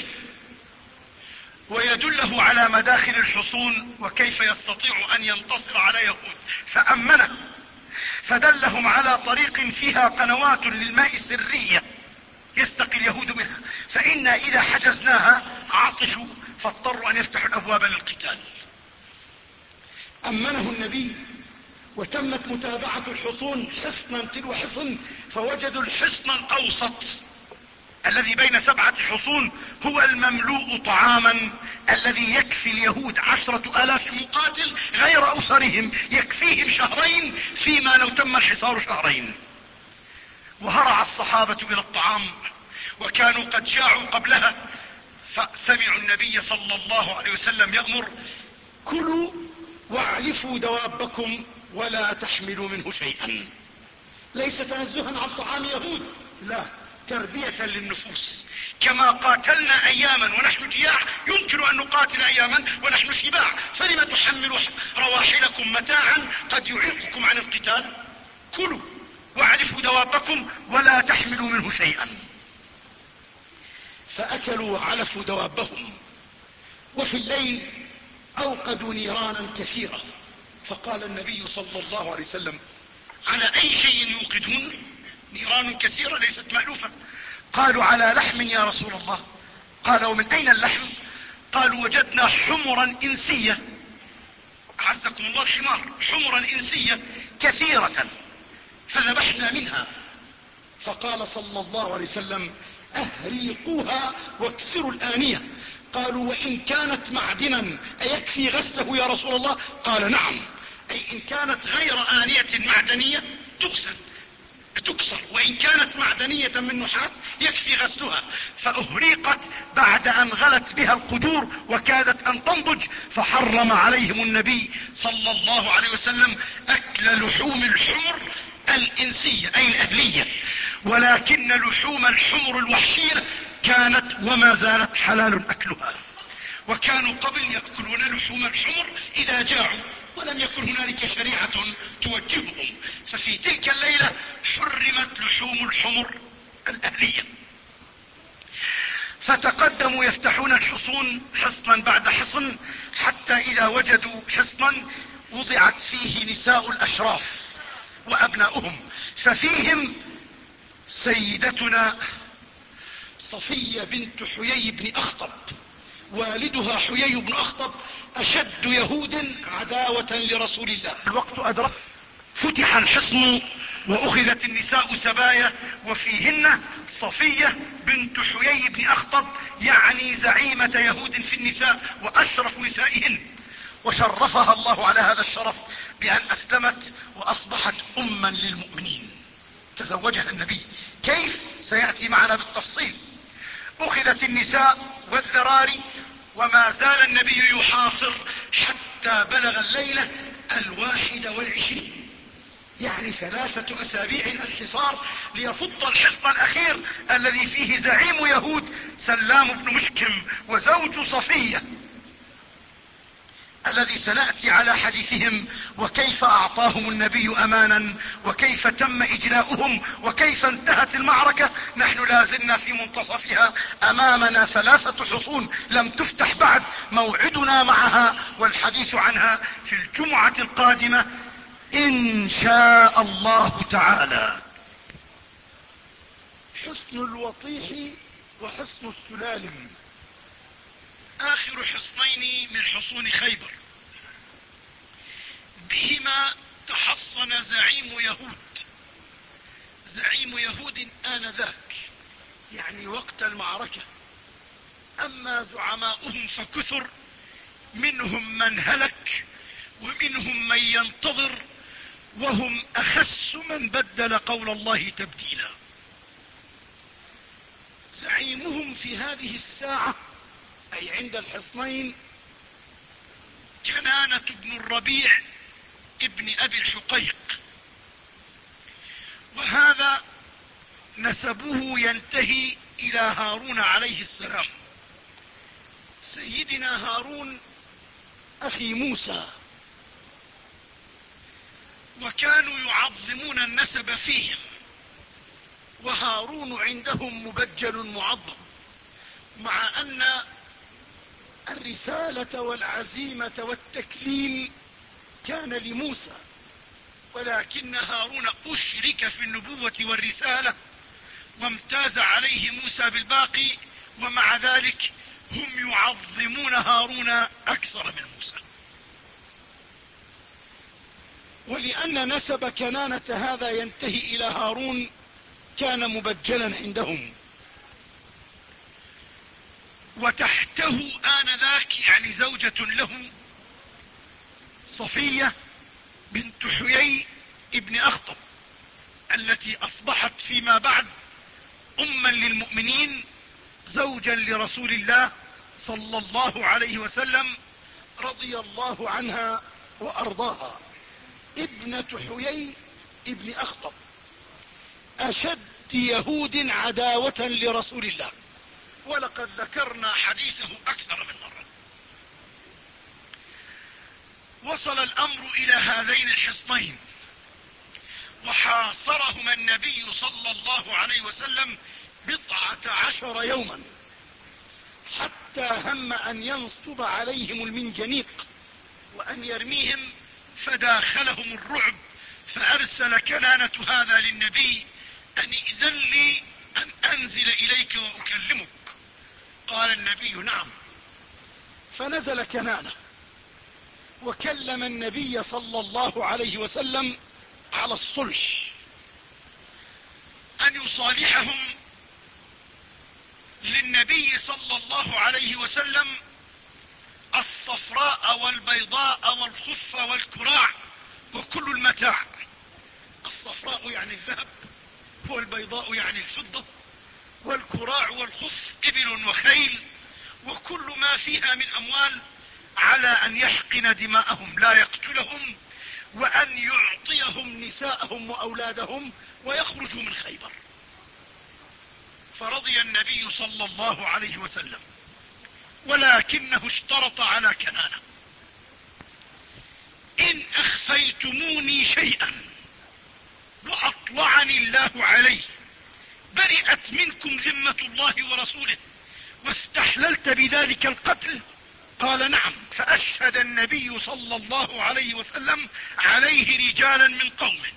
ويدله على مداخل الحصون وكيف يستطيع ان ينتصر على يهود، فامنه، فدلهم على طريق فيها قنوات للماء سرية يستقي اليهود منها، فإنا إذا حجزناها عطشوا فاضطروا أن يفتحوا الأبواب للقتال. أمنه النبي وتمت متابعة الحصون حصنا تلو حصن، فوجدوا الحصن الأوسط الذي بين سبعة حصون هو المملوء طعاما الذي يكفي اليهود عشرة آلاف مقاتل غير أسرهم، يكفيهم شهرين، فيما لو تم الحصار شهرين. وهرع الصحابة إلى الطعام وكانوا قد جاعوا قبلها، فسمعوا النبي صلى الله عليه وسلم يأمر: كلوا واعلفوا دوابكم ولا تحملوا منه شيئا. ليس تنزها عن طعام يهود، لا، تربية للنفوس. كما قاتلنا اياما ونحن جياع يمكن ان نقاتل اياما ونحن شباع، فلم تحملوا رواحلكم متاعا قد يعيقكم عن القتال؟ كلوا واعلفوا دوابكم ولا تحملوا منه شيئا. فاكلوا وعلفوا دوابهم، وفي الليل اوقدوا نيرانا كثيرة، فقال النبي صلى الله عليه وسلم: على اي شيء يوقدون؟ نيران كثيرة ليست مألوفة. قالوا: على لحم يا رسول الله. قال: ومن اين اللحم؟ قالوا: وجدنا حمرا انسية، عزكم الله الحمار، حمرا انسية كثيرة فذبحنا منها. فقال صلى الله عليه وسلم: اهريقوها واكسروا الآنية. قالوا: وان كانت معدنا ايكفي غسله يا رسول الله؟ قال: نعم، اي ان كانت غير آنية معدنية تغسل تكسر، وان كانت معدنية من نحاس يكفي غسلها. فاهريقت بعد ان غلت بها القدور وكادت ان تنضج، فحرم عليهم النبي صلى الله عليه وسلم اكل لحوم الحمر الانسية اي الاهلية، ولكن لحوم الحمر الوحشية كانت وما زالت حلال اكلها. وكانوا قبل يأكلون لحوم الحمر اذا جاعوا، ولم يكن هنالك شريعة توجههم، ففي تلك الليلة حرمت لحوم الحمر الأهلية. فتقدموا يفتحون الحصون حصنا بعد حصن، حتى إذا وجدوا حصنا وضعت فيه نساء الأشراف وأبناؤهم، ففيهم سيدتنا صفية بنت حيي بن أخطب، والدها حيي بن أخطب أشد يهود عداوة لرسول الله. الوقت أدرك، فتح الحصن وأخذت النساء سبايا، وفيهن صفية بنت حيي بن أخطب، يعني زعيمة يهود في النساء وأشرف نسائهن، وشرفها الله على هذا الشرف بأن أسلمت وأصبحت أما للمؤمنين. تزوجها النبي، كيف؟ سيأتي معنا بالتفصيل. أخذت النساء والذراري، وما زال النبي يحاصر حتى بلغ الليلة الواحد والعشرين، يعني ثلاثة أسابيع الحصار، ليفض الحصن الأخير الذي فيه زعيم يهود سلام بن مشكم وزوج صفية، الذي سنأتي على حديثهم وكيف أعطاهم النبي أمانا، وكيف تم إجلاؤهم، وكيف انتهت المعركة. نحن لازلنا في منتصفها، أمامنا ثلاثة حصون لم تفتح بعد، موعدنا معها والحديث عنها في الجمعة القادمة إن شاء الله تعالى. حصن الوطيح وحصن السلالم آخر حصنين من حصون خيبر، بهما تحصن زعيم يهود زعيم يهود آنذاك، يعني وقت المعركة. أما زعماؤهم فكثر، منهم من هلك ومنهم من ينتظر، وهم أخس من بدل قول الله تبديلا. زعيمهم في هذه الساعة أي عند الحصنين كنانة بن الربيع ابن أبي الحقيق، وهذا نسبه ينتهي إلى هارون عليه السلام، سيدنا هارون أخي موسى، وكانوا يعظمون النسب فيهم، وهارون عندهم مبجل معظم، مع أن الرسالة والعزيمة والتكليم كان لموسى، ولكن هارون أشرك في النبوة والرسالة وامتاز عليه موسى بالباقي، ومع ذلك هم يعظمون هارون أكثر من موسى. ولأن نسب كنانة هذا ينتهي إلى هارون كان مبجلا عندهم. وتحته آنذاك يعني زوجة له صفية بنت حيي ابن أخطب، التي أصبحت فيما بعد أما للمؤمنين، زوجا لرسول الله صلى الله عليه وسلم، رضي الله عنها وأرضاها. ابنة حيي ابن أخطب أشد يهود عداوة لرسول الله، ولقد ذكرنا حديثه أكثر من مرة. وصل الأمر إلى هذين الحصنين، وحاصرهما النبي صلى الله عليه وسلم بضعة عشر يوما، حتى هم أن ينصب عليهم المنجنيق وأن يرميهم، فداخلهم الرعب، فأرسل كنانة هذا للنبي أن إذن لي أن أنزل إليك وأكلمك. قال النبي نعم، فنزل كنانة وكلم النبي صلى الله عليه وسلم على الصلح، أن يصالحهم للنبي صلى الله عليه وسلم الصفراء والبيضاء والخف والكراع وكل المتاع. الصفراء يعني الذهب، والبيضاء يعني الفضة، والكراع والخف إبل وخيل، وكل ما فيها من أموال، على أن يحقن دماءهم لا يقتلهم، وأن يعطيهم نساءهم وأولادهم ويخرجوا من خيبر. فرضي النبي صلى الله عليه وسلم، ولكنه اشترط على كنانة: إن أخفيتموني شيئا وأطلعني الله عليه برئت منكم ذمة الله ورسوله واستحللت بذلك القتل. قال نعم. فأشهد النبي صلى الله عليه وسلم عليه رجالا من قومه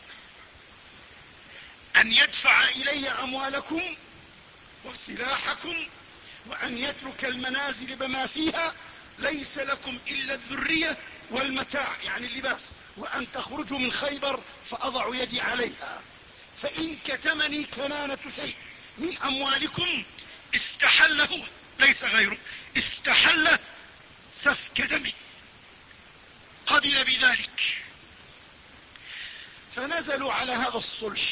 أن يدفع إلي أموالكم وسلاحكم، وأن يترك المنازل بما فيها، ليس لكم إلا الذرية والمتاع يعني اللباس، وأن تخرجوا من خيبر فأضع يدي عليها، فإن كتمني كنانة شيء من أموالكم استحل هو ليس غيره، استحل سفك دمه. قبل بذلك، فنزلوا على هذا الصلح،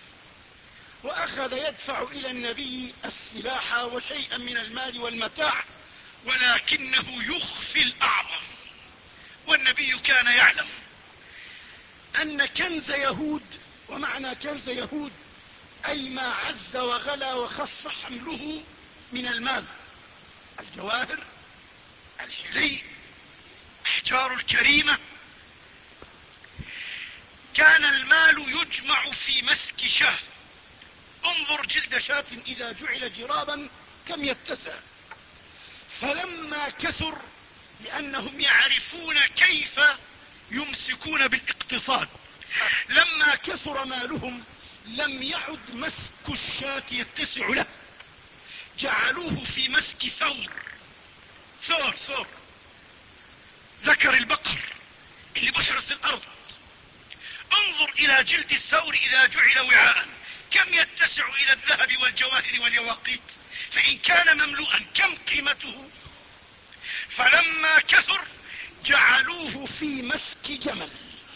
وأخذ يدفع إلى النبي السلاح وشيئا من المال والمتاع، ولكنه يخفي الأعظم. والنبي كان يعلم أن كنز يهود، ومعنى كنز يهود أي ما عز وغلا وخف حمله من المال، الجواهر، الحلي، احجار الكريمة. كان المال يجمع في مسك شاه. انظر جلد شاة إذا جعل جرابا كم يتسع. فلما كثر لأنهم يعرفون كيف يمسكون بالاقتصاد. لما كثر مالهم لم يعد مسك الشاة يتسع له، جعلوه في مسك ثور ثور ثور ذكر البقر اللي بحرس الأرض. انظر إلى جلد الثور إذا جعل وعاء كم يتسع إلى الذهب والجواهر واليواقيت، فإن كان مملوءا كم قيمته. فلما كثر جعلوه في مسك جمل.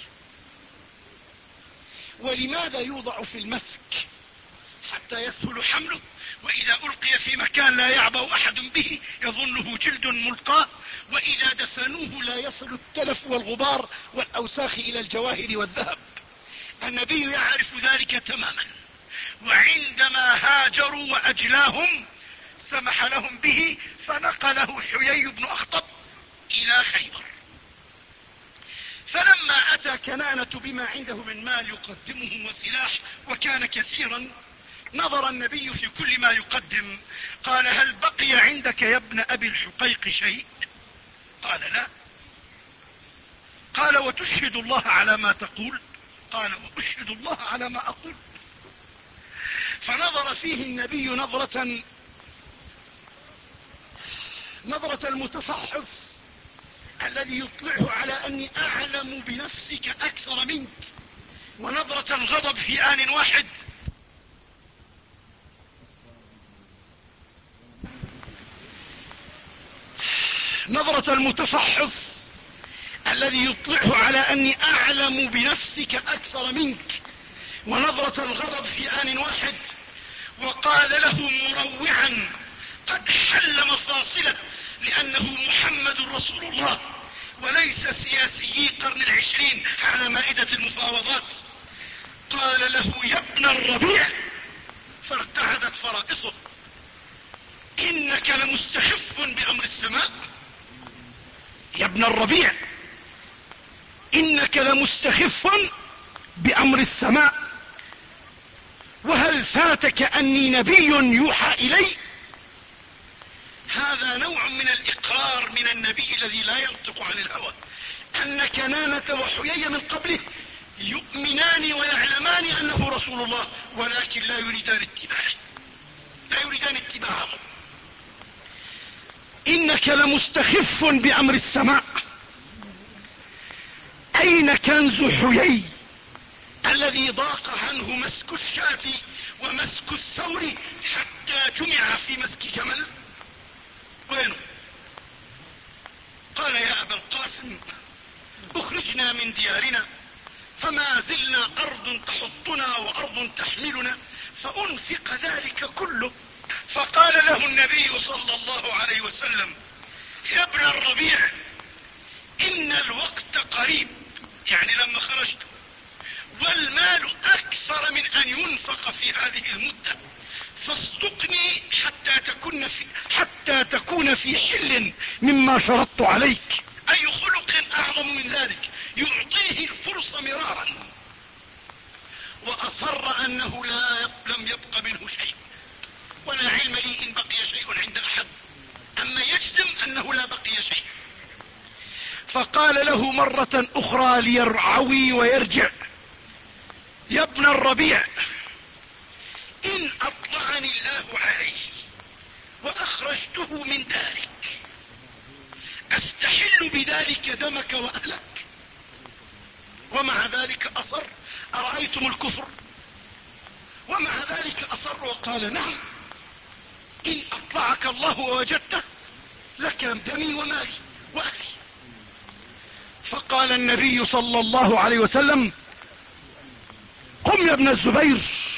ولماذا يوضع في المسك؟ حتى يسهل حمله، وإذا ألقي في مكان لا يعبأ أحد به يظنه جلد ملقاه، وإذا دفنوه لا يصل التلف والغبار والأوساخ إلى الجواهر والذهب. النبي يعرف ذلك تماما، وعندما هاجروا وأجلاهم سمح لهم به، فنقله حيي بن أخطب إلى خيبر. فلما أتى كنانة بما عنده من مال يقدمه وسلاح وكان كثيرا، نظر النبي في كل ما يقدم، قال: هل بقي عندك يا ابن أبي الحقيق شيء؟ قال: لا. قال: وتشهد الله على ما تقول؟ قال: وأشهد الله على ما أقول. فنظر فيه النبي نظرة نظرة المتفحص الذي يطلعه على أني أعلم بنفسك أكثر منك، ونظرة الغضب في آن واحد. نظرة المتفحص الذي يطلعه على أني أعلم بنفسك أكثر منك، ونظرة الغضب في آن واحد. وقال له مروعا قد حل مفاصله، لأنه محمد رسول الله وليس سياسيي قرن العشرين على مائدة المفاوضات. قال له: يا ابن الربيع، فارتعدت فرائصه، إنك لمستخف بأمر السماء. يا ابن الربيع، إنك لمستخف بأمر السماء، وهل فاتك أني نبي يوحى إلي؟ هذا نوع من الإقرار من النبي الذي لا ينطق عن الهوى، أن كنانة وحيي من قبله يؤمنان ويعلمان أنه رسول الله، ولكن لا يريدان اتباعه لا يريدان اتباعه. إنك لمستخف بأمر السماء. أين كنز حيي الذي ضاق عنه مسك الشاة ومسك الثور حتى جمع في مسك جمل؟ وينه؟ قال: يا أبا القاسم، اخرجنا من ديارنا فما زلنا أرض تحطنا وأرض تحملنا، فأنفق ذلك كله. فقال له النبي صلى الله عليه وسلم: يا ابن الربيع، إن الوقت قريب، يعني لما خرجت، والمال أكثر من أن ينفق في هذه المدة، فاصدقني حتى تكون في, حتى تكون في حل مما شرطت عليك. أي خلق أعظم من ذلك؟ يعطيه الفرصة مرارا، وأصر أنه لا لم يبق منه شيء، ولا علم لي إن بقي شيء عند أحد، أما يجزم أنه لا بقي شيء. فقال له مرة أخرى ليرعوي ويرجع: يا ابن الربيع، إن أطلعني الله عليه وأخرجته من دارك أستحل بذلك دمك وأهلك. ومع ذلك أصر. أرأيتم الكفر؟ ومع ذلك أصر وقال: نعم، إن أطلعك الله ووجدته لك دمي ومالي وأهلي. فقال النبي صلى الله عليه وسلم: قم يا ابن الزبير،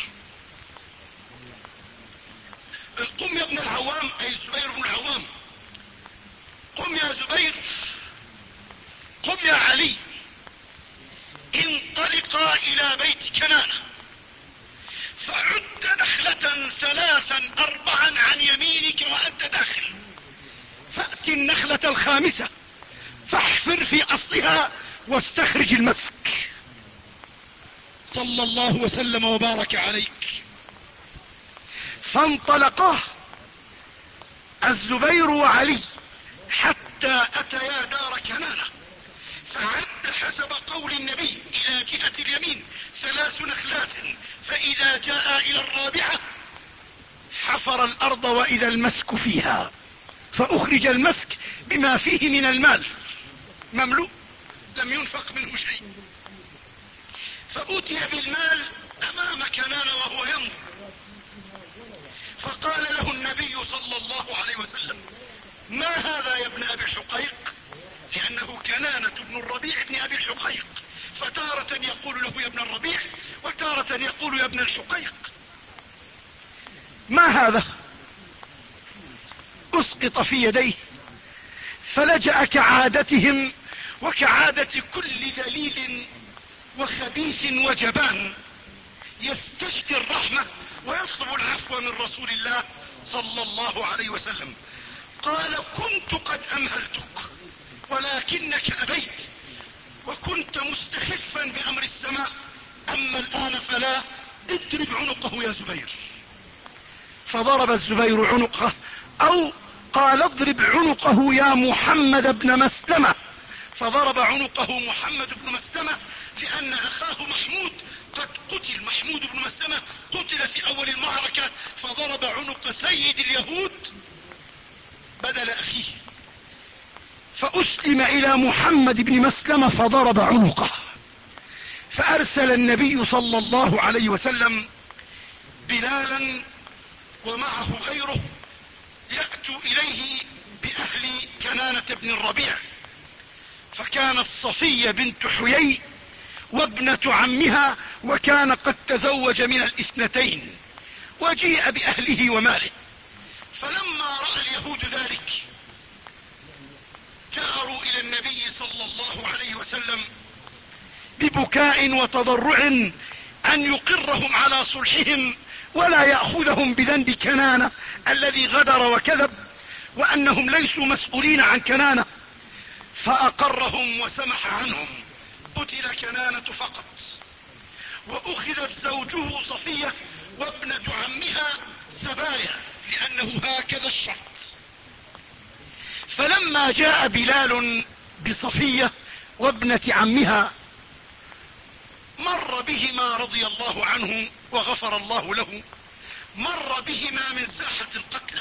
قم يا ابن العوام، أي الزبير بن العوام، قم يا زبير، قم يا علي، انطلقا إلى بيت كنانة، فعد نخلة ثلاثا أربعا عن يمينك وأنت داخل، فأت النخلة الخامسة فاحفر في أصلها واستخرج المسك. صلى الله وسلم وبارك عليك. فانطلقا الزبير وعلي حتى حتى أتيا دار كنانة، فعد حسب قول النبي إلى جهة اليمين ثلاث نخلات، فإذا جاء إلى الرابعة حفر الأرض وإذا المسك فيها، فأخرج المسك بما فيه من المال مملوء لم ينفق منه شيء، فأتي بالمال أمام كنانة وهو ينظر، فقال له النبي صلى الله عليه وسلم: ما هذا يا ابن أبي الحقيق؟ لأنه كنانة بن الربيع ابن أبي الحقيق، فتارة يقول له يا ابن الربيع وتارة يقول يا ابن الحقيق. ما هذا؟ اسقط في يديه، فلجأ كعادتهم وكعادة كل ذليل وخبيث وجبان يستجدي الرحمة ويطلب العفو من رسول الله صلى الله عليه وسلم. قال: كنت قد أمهلتك ولكنك أبيت وكنت مستخفا بأمر السماء، أما الآن فلا، اضرب عنقه يا زبير. فضرب الزبير عنقه، أو قال: اضرب عنقه يا محمد بن مسلمة، فضرب عنقه محمد بن مسلمة، لأن أخاه محمود قد قتل. محمود بن مسلمة قتل في أول المعركة، فضرب عنق سيد اليهود بدل أخيه، فأسلم إلى محمد بن مسلمة فضرب عنقه، فأرسل النبي صلى الله عليه وسلم بلالا ومعه غيره يأتوا إليه بأهل كنانة بن الربيع، فكانت صفية بنت حيي وابنة عمها، وكان قد تزوج من الاثنتين، وجيء بأهله وماله. فلما رأى اليهود ذلك جاروا إلى النبي صلى الله عليه وسلم ببكاء وتضرع أن يقرهم على صلحهم ولا يأخذهم بذنب كنانة الذي غدر وكذب، وأنهم ليسوا مسؤولين عن كنانة، فأقرهم وسمح عنهم. قتل كنانة فقط، وأخذت زوجه صفية وابنة عمها سبايا، لأنه هكذا الشرط. فلما جاء بلال بصفية وابنة عمها مر بهما رضي الله عنه وغفر الله له، مر بهما من ساحة القتلى،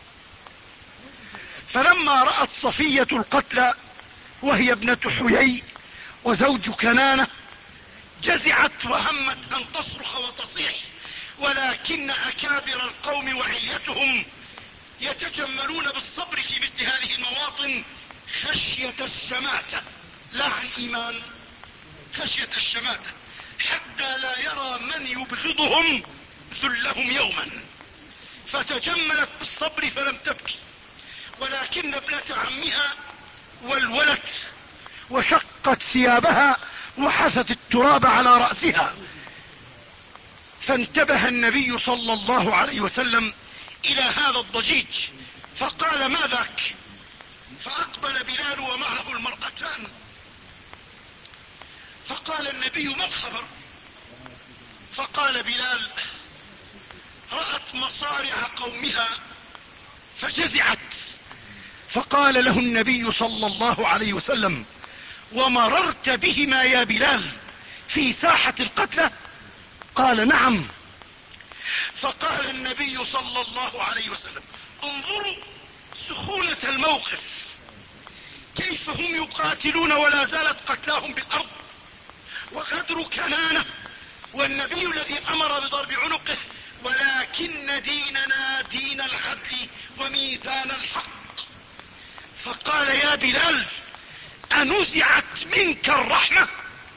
فلما رأت صفية القتلى وهي ابنة حيي وزوج كنانة جزعت وهمت أن تصرخ وتصيح، ولكن أكابر القوم وعليتهم يتجملون بالصبر في مثل هذه المواطن خشية الشماتة لا عن إيمان، خشية الشماتة، حتى لا يرى من يبغضهم ذلهم يوما، فتجملت بالصبر فلم تبكي. ولكن ابنة عمها والولت وشقت ثيابها وحثت التراب على رأسها، فانتبه النبي صلى الله عليه وسلم إلى هذا الضجيج فقال: ما ذاك؟ فأقبل بلال ومعه المرأتان، فقال النبي: ما الخبر؟ فقال بلال: رأت مصارع قومها فجزعت. فقال له النبي صلى الله عليه وسلم: ومررت بهما يا بلال في ساحة القتلى؟ قال: نعم. فقال النبي صلى الله عليه وسلم: انظروا سخونة الموقف، كيف هم يقاتلون ولا زالت قتلاهم بالأرض، وغدر كنانة، والنبي الذي أمر بضرب عنقه، ولكن ديننا دين العدل وميزان الحق. فقال: يا بلال أنزعت منك الرحمة؟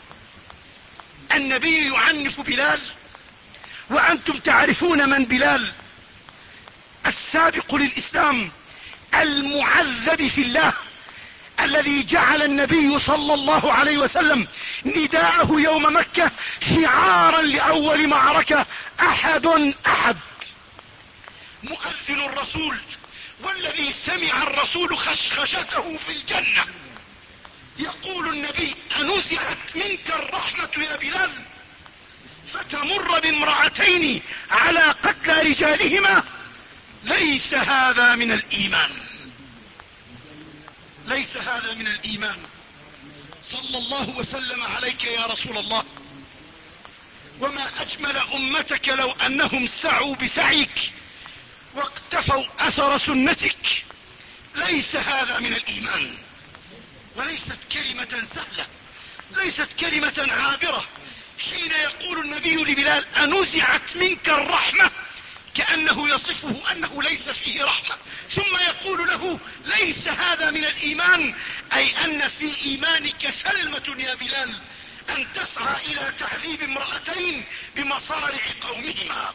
النبي يعنف بلال، وأنتم تعرفون من بلال، السابق للإسلام المعذب في الله، الذي جعل النبي صلى الله عليه وسلم نداءه يوم مكة شعارا لأول معركة: أحد أحد. مؤذن الرسول، والذي سمع الرسول خشخشته في الجنة، يقول النبي: أنزعت منك الرحمة يا بلال فتمر بامرأتين على قتلى رجالهما؟ ليس هذا من الإيمان. ليس هذا من الإيمان. صلى الله وسلم عليك يا رسول الله. وما أجمل أمتك لو أنهم سعوا بسعيك واقتفوا أثر سنتك. ليس هذا من الإيمان، وليست كلمة سهلة، ليست كلمة عابرة. حين يقول النبي لبلال أنزعت منك الرحمة، كأنه يصفه أنه ليس فيه رحمة، ثم يقول له ليس هذا من الإيمان، أي أن في إيمانك ثلمة يا بلال أن تسعى إلى تعذيب امرأتين بمصارع قومهما.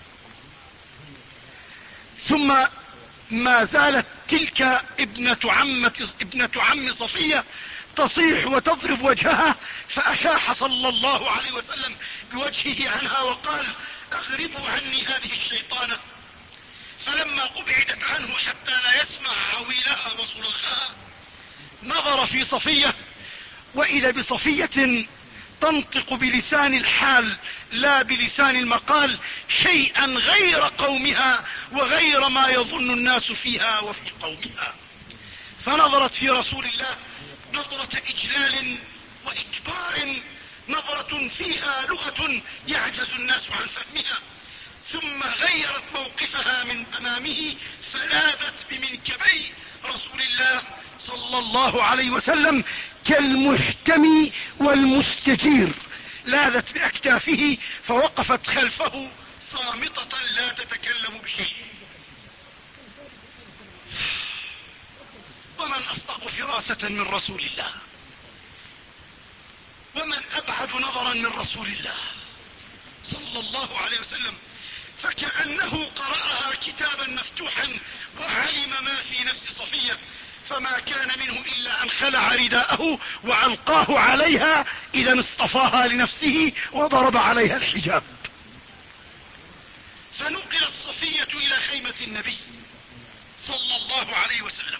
ثم ما زالت تلك ابنة عمة ابنة عم صفية تصيح وتضرب وجهها، فأشاح صلى الله عليه وسلم بوجهه عنها وقال اغربوا عني هذه الشيطانة. فلما أبعدت عنه حتى لا يسمع عويلها وصراخها نظر في صفية، وإذا بصفية تنطق بلسان الحال لا بلسان المقال شيئا غير قومها وغير ما يظن الناس فيها وفي قومها. فنظرت في رسول الله نظرة إجلال وإكبار، نظرة فيها لغة يعجز الناس عن فهمها، ثم غيرت موقفها من أمامه فلاذت بمنكبي رسول الله صلى الله عليه وسلم كالمحتمي والمستجير، لاذت بأكتافه فوقفت خلفه صامتة لا تتكلم بشيء. ومن أصدق فراسة من رسول الله، ومن أبعد نظرا من رسول الله صلى الله عليه وسلم. فكأنه قرأها كتابا مفتوحا وعلم ما في نفس صفية، فما كان منه إلا أن خلع رداءه وألقاه عليها إذا اصطفاها لنفسه وضرب عليها الحجاب. فنقلت صفية إلى خيمة النبي صلى الله عليه وسلم،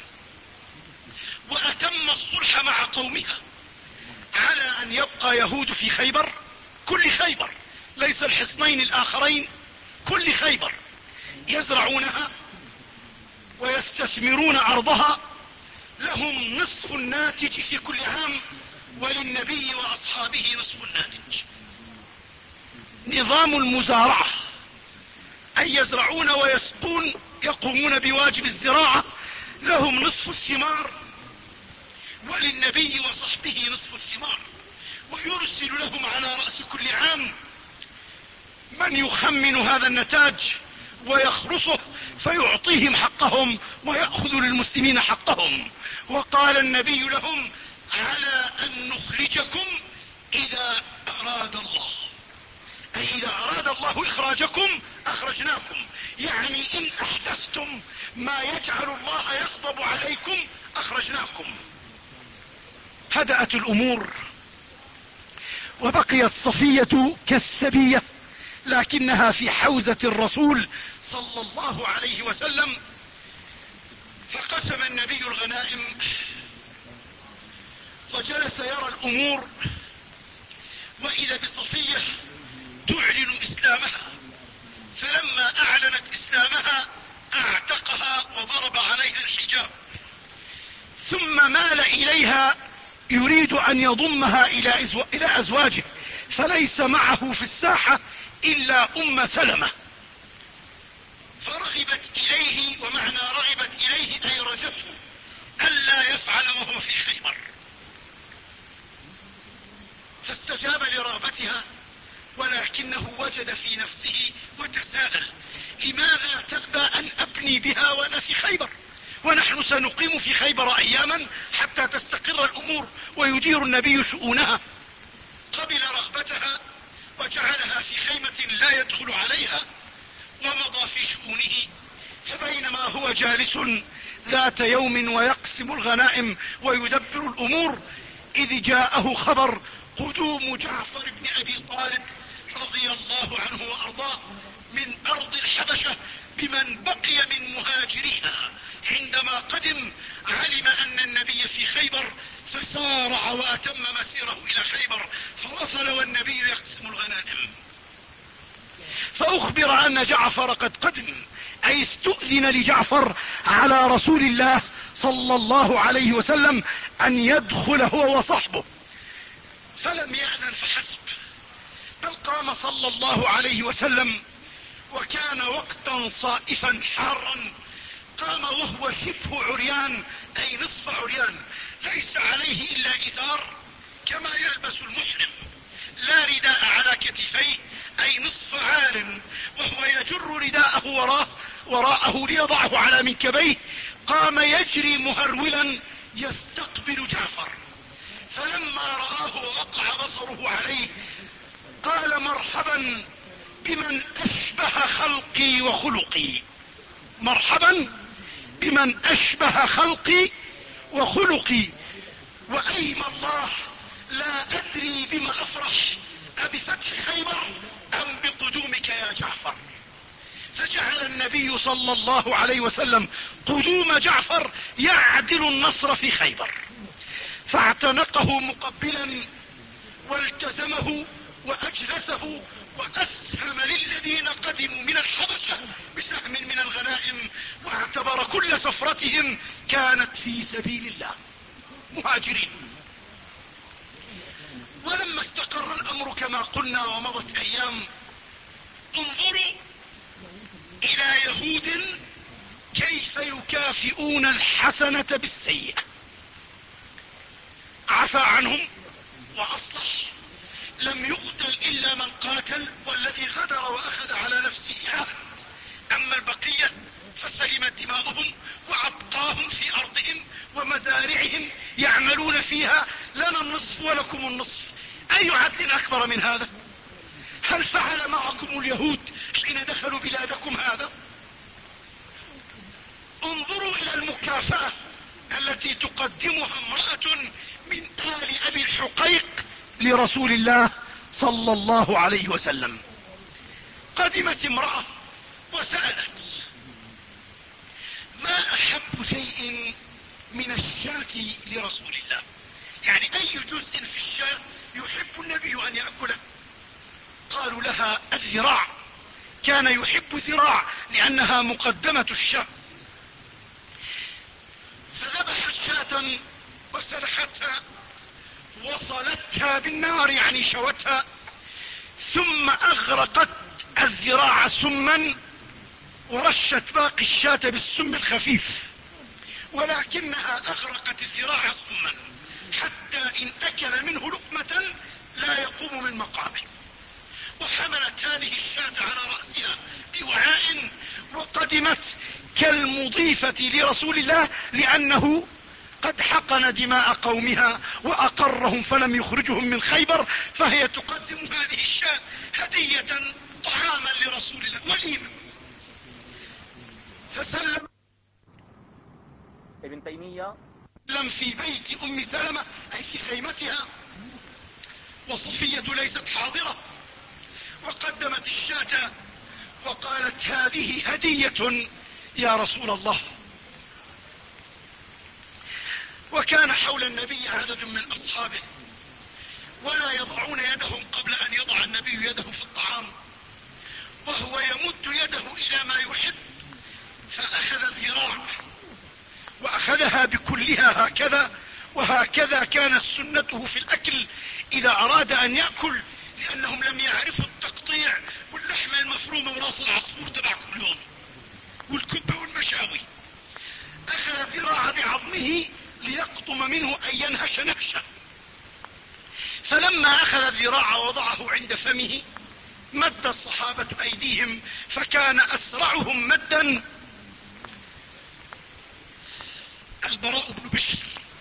وأتم الصلح مع قومها على أن يبقى يهود في خيبر، كل خيبر ليس الحصنين الآخرين، كل خيبر يزرعونها ويستثمرون أرضها، لهم نصف الناتج في كل عام وللنبي وأصحابه نصف الناتج. نظام المزارعة أي يزرعون ويسقون، يقومون بواجب الزراعة، لهم نصف الثمار وللنبي وصحبه نصف الثمار، ويرسل لهم على رأس كل عام من يخمن هذا النتاج ويخرصه فيعطيهم حقهم ويأخذ للمسلمين حقهم. وقال النبي لهم على أن نخرجكم إذا أراد الله، أي إذا أراد الله إخراجكم أخرجناكم، يعني إن أحدثتم ما يجعل الله يغضب عليكم أخرجناكم. هدأت الأمور وبقيت صفية كالسبية، لكنها في حوزة الرسول صلى الله عليه وسلم. فقسم النبي الغنائم وجلس يرى الأمور، وإذا بصفية تعلن إسلامها، فلما أعلنت إسلامها اعتقها وضرب عليها الحجاب، ثم مال إليها يريد أن يضمها إلى أزواجه، فليس معه في الساحة إلا أم سلمة، فرغبت إليه، ومعنى رغبت إليه أي رجته ألا يفعل وهو في خيبر، فاستجاب لرغبتها، ولكنه وجد في نفسه وتساءل لماذا تأبى أن أبني بها وأنا في خيبر، ونحن سنقيم في خيبر أياما حتى تستقر الأمور ويدير النبي شؤونها. قبل رغبتها وجعلها في خيمة لا يدخل عليها ومضى في شؤونه. فبينما هو جالس ذات يوم ويقسم الغنائم ويدبر الأمور، إذ جاءه خبر قدوم جعفر بن أبي طالب رضي الله عنه وأرضاه من أرض الحبشة بمن بقي من مهاجريها. عندما قدم علم أن النبي في خيبر فسارع وأتم مسيره إلى خيبر، فوصل والنبي يقسم الغنائم، فأخبر أن جعفر قد قدم، أي استؤذن لجعفر على رسول الله صلى الله عليه وسلم ان يدخل هو وصحبه، فلم يأذن فحسب، بل قام صلى الله عليه وسلم وكان وقتا صائفا حارا، قام وهو شبه عريان اي نصف عريان، ليس عليه الا ازار كما يلبس المحرم، لا رداء على كتفيه اي نصف عار، وهو يجر رداءه وراه وراءه ليضعه على منكبيه، قام يجري مهرولا يستقبل جعفر، فلما رآه ووقع بصره عليه قال مرحبا بمن اشبه خلقي وخلقي، مرحبا بمن اشبه خلقي وخلقي، وايم الله لا ادري بما افرح، ابفتح خيبر ام بقدومك يا جعفر. فجعل النبي صلى الله عليه وسلم قدوم جعفر يعدل النصر في خيبر، فاعتنقه مقبلا والتزمه واجلسه، واسهم للذين قدموا من الحبشة بسهم من الغنائم، واعتبر كل سفرتهم كانت في سبيل الله مهاجرين. ولما استقر الامر كما قلنا ومضت ايام، انظروا الى يهود كيف يكافئون الحسنة بالسيئة، عفى عنهم واصلح، لم يقتل الا من قاتل والذي غدر واخذ على نفسه عهد، اما البقية فسلمت دماؤهم وابقاهم في ارضهم ومزارعهم يعملون فيها، لنا النصف ولكم النصف، اي عدل اكبر من هذا؟ هل فعل معكم اليهود حين دخلوا بلادكم هذا؟ انظروا الى المكافأة التي تقدمها امرأة من آل ابي الحقيق لرسول الله صلى الله عليه وسلم. قدمت امرأة وسألت: ما احب شيء من الشاة لرسول الله؟ يعني اي جزء في الشاة يحب النبي ان يأكله؟ قالوا لها: الذراع، كان يحب ذراع لانها مقدمة الشاة. فذبحت شاة وسلختها وصلتها بالنار يعني شوتها، ثم اغرقت الذراع سما ورشت باقي الشاة بالسم الخفيف، ولكنها اغرقت الذراع سما حتى ان اكل منه لقمة لا يقوم من مقامه، وحملت هذه الشاة على رأسها بوعاء وقدمت كالمضيفة لرسول الله، لانه قد حقن دماء قومها واقرهم فلم يخرجهم من خيبر، فهي تقدم هذه الشاة هدية طعاما لرسول الله وليمة. فسلم ابن تيمية لم في بيت ام سلمة اي في خيمتها، وصفية ليست حاضرة، وقدمت الشاة وقالت: هذه هدية يا رسول الله. وكان حول النبي عدد من اصحابه ولا يضعون يدهم قبل ان يضع النبي يده في الطعام، وهو يمد يده الى ما يحب، فاخذ الذراع واخذها بكلها هكذا، وهكذا كانت سنته في الاكل اذا اراد ان يأكل، لانهم لم يعرفوا التقطيع واللحمة المفرومة وراس العصفور تبع كل يوم والكبة والمشاوي. اخذ الذراع بعظمه ليقطم منه ان ينهش نهشة، فلما اخذ الذراع وضعه عند فمه مد الصحابة ايديهم، فكان اسرعهم مدا البراء بن بشر،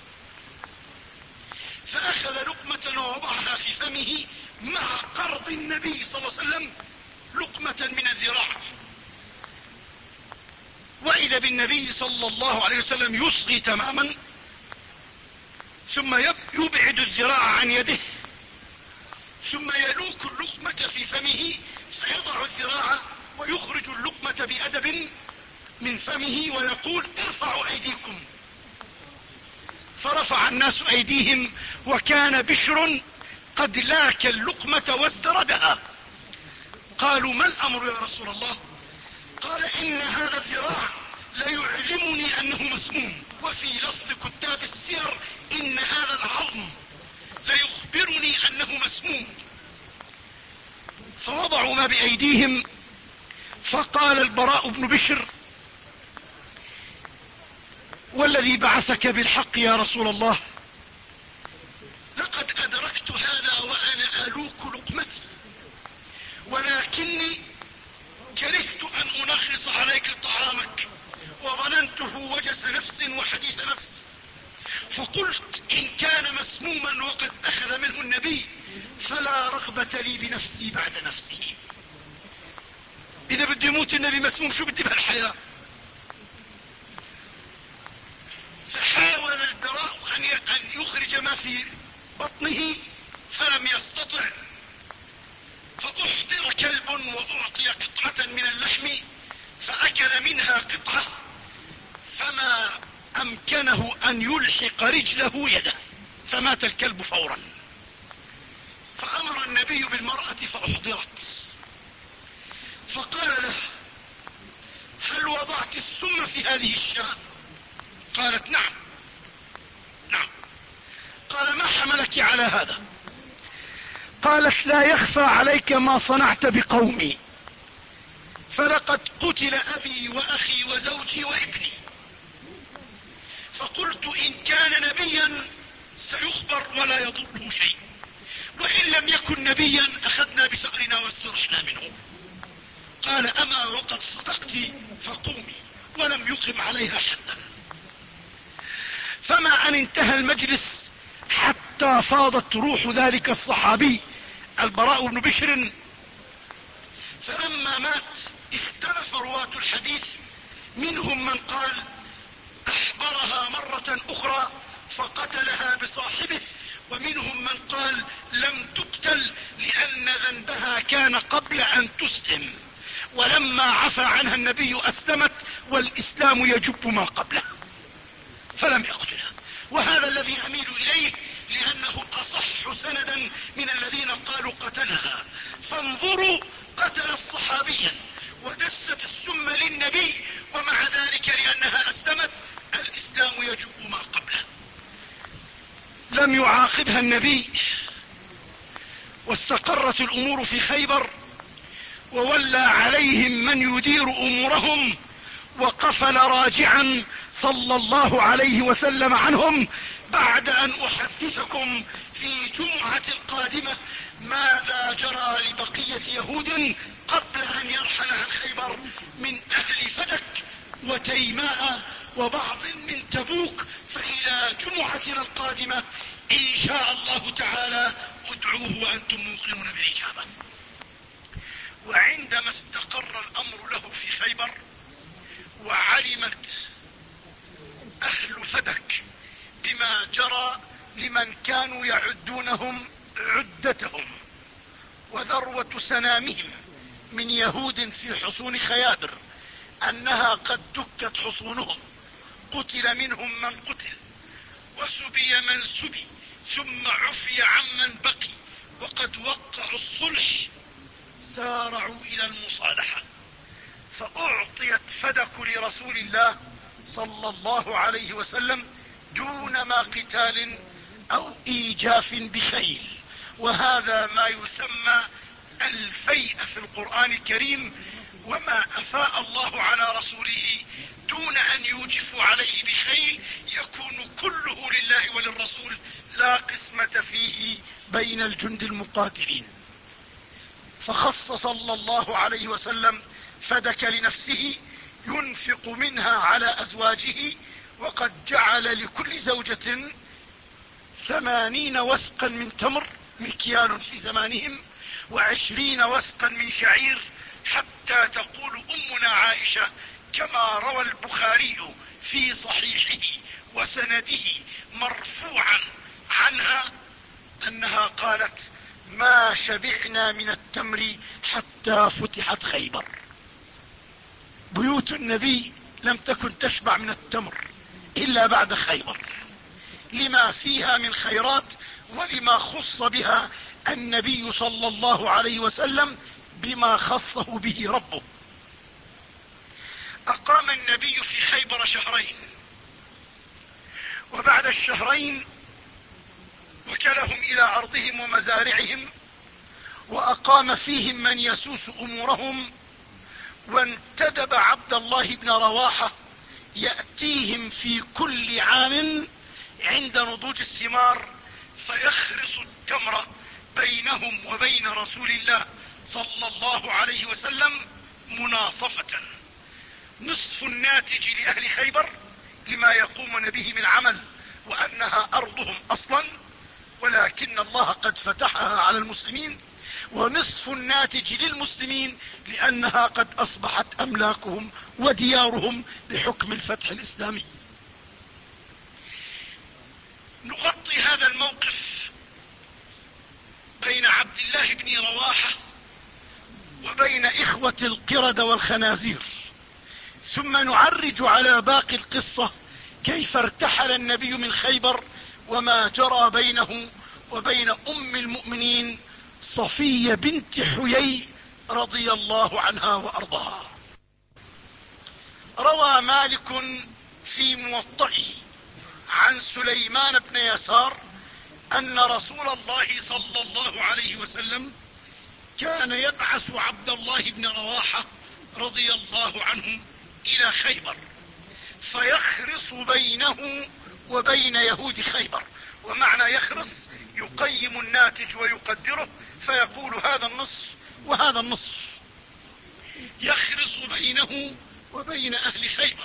فاخذ لقمة ووضعها في فمه مع قرض النبي صلى الله عليه وسلم لقمة من الذراع، واذا بالنبي صلى الله عليه وسلم يصغي تماما، ثم يبعد الذراع عن يده، ثم يلوك اللقمة في فمه فيضع الذراع ويخرج اللقمة بأدب من فمه ويقول: ارفعوا ايديكم. فرفع الناس ايديهم، وكان بشر قد لاك اللقمة وازدردها. قالوا: ما الامر يا رسول الله؟ قال: ان هذا الذراع ليعلمني انه مسموم. وفي لفظ كتاب السير ان هذا العظم ليخبرني انه مسموم. فوضعوا ما بايديهم، فقال البراء بن بشر: والذي بعثك بالحق يا رسول الله، لقد ادركت هذا وانا الوك لقمتي، ولكني كرهت ان انغص عليك طعامك، وظننته وجس نفس وحديث نفس، فقلت ان كان مسموما وقد اخذ منه النبي فلا رغبة لي بنفسي بعد نفسه. اذا بده يموت النبي مسموم شو بدي بهالحياة؟ فحاول البراء ان يخرج ما في بطنه فلم يستطع، فاحضر كلب واعطي قطعة من اللحم فاكل منها قطعة، فما امكنه ان يلحق رجله يده، فمات الكلب فورا. فامر النبي بالمرأة فاحضرت، فقال له: هل وضعت السم في هذه الشاة؟ قالت: نعم نعم. قال: ما حملك على هذا؟ قالت: لا يخفى عليك ما صنعت بقومي، فلقد قتل ابي واخي وزوجي وابني، فقلت ان كان نبيا سيخبر ولا يضره شيء، وان لم يكن نبيا اخذنا بثأرنا واسترحنا منه. قال: اما وقد صدقت فقومي، ولم يقم عليها حدا. فما ان انتهى المجلس حتى فاضت روح ذلك الصحابي البراء بن بشر، فلما مات اختلف رواة الحديث، منهم من قال احضرها مرة اخرى فقتلها بصاحبه، ومنهم من قال لم تقتل لان ذنبها كان قبل ان تسلم، ولما عفى عنها النبي اسلمت، والاسلام يجب ما قبله، فلم يقتلها. وهذا الذي اميل اليه، لانه اصح سندا من الذين قالوا قتلها. فانظروا، قتلت صحابيا ودست السم للنبي، ومع ذلك لانها اسلمت الاسلام يجب ما قبله. لم يعاقبها النبي، واستقرت الامور في خيبر، وولى عليهم من يدير امورهم، وقفل راجعا صلى الله عليه وسلم عنهم. بعد ان احدثكم في جمعة القادمة ماذا جرى لبقية يهود قبل ان يرحل عن خيبر من اهل فدك وتيماء وبعض من تبوك، فالى جمعتنا القادمة ان شاء الله تعالى ادعوه وانتم موقنون بالاجابة. وعندما استقر الامر له في خيبر، وعلمت اهل فدك بما جرى لمن كانوا يعدونهم عدتهم وذروة سنامهم من يهود في حصون خيابر، انها قد دكت حصونهم، قتل منهم من قتل وسبي من سبي، ثم عفي عمن بقي، وقد وقعوا الصلح، سارعوا الى المصالحة، فاعطيت فدك لرسول الله صلى الله عليه وسلم دون ما قتال او ايجاف بخيل. وهذا ما يسمى الفيء في القرآن الكريم، وما افاء الله على رسوله دون ان يوجفوا عليه بخيل يكون كله لله وللرسول، لا قسمة فيه بين الجند المقاتلين. فخص صلى الله عليه وسلم فدك لنفسه ينفق منها على ازواجه، وقد جعل لكل زوجة ثمانين وسقا من تمر مكيال في زمانهم، وعشرين وسقا من شعير، حتى تقول امنا عائشة كما روى البخاري في صحيحه وسنده مرفوعا عنها انها قالت: ما شبعنا من التمر حتى فتحت خيبر. بيوت النبي لم تكن تشبع من التمر الا بعد خيبر، لما فيها من خيرات ولما خص بها النبي صلى الله عليه وسلم بما خصه به ربه. أقام النبي في خيبر شهرين، وبعد الشهرين وكلهم إلى أرضهم ومزارعهم، وأقام فيهم من يسوس أمورهم، وانتدب عبد الله بن رواحة يأتيهم في كل عام عند نضوج الثمار فيخرص التمر بينهم وبين رسول الله صلى الله عليه وسلم مناصفة، نصف الناتج لأهل خيبر لما يقومون به من عمل، وأنها أرضهم أصلا ولكن الله قد فتحها على المسلمين، ونصف الناتج للمسلمين لأنها قد أصبحت أملاكهم وديارهم بحكم الفتح الإسلامي. نغطي هذا الموقف بين عبد الله بن رواحة وبين إخوة القردة والخنازير، ثم نعرج على باقي القصة كيف ارتحل النبي من خيبر وما جرى بينه وبين أم المؤمنين صفية بنت حيي رضي الله عنها وأرضاها. روى مالك في موطئه عن سليمان بن يسار أن رسول الله صلى الله عليه وسلم كان يبعث عبد الله بن رواحة رضي الله عنه إلى خيبر فيخرص بينه وبين يهود خيبر، ومعنى يخرص يقيم الناتج ويقدره فيقول هذا النصف وهذا النصف، يخرص بينه وبين أهل خيبر.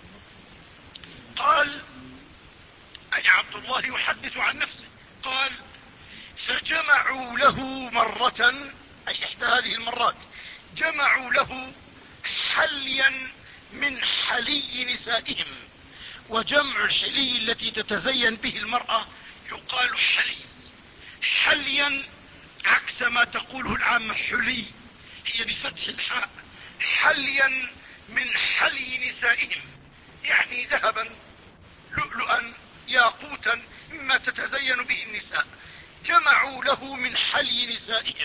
قال أي عبد الله يحدث عن نفسه، قال فجمعوا له مرة، أي إحدى هذه المرات جمعوا له حليا من حلي نسائهم، وجمع الحلي التي تتزين به المرأة يقال حلي، حليا عكس ما تقوله العامة حلي، هي بفتح الحاء، حليا من حلي نسائهم يعني ذهبا لؤلؤا ياقوتا مما تتزين به النساء، جمعوا له من حلي نسائهم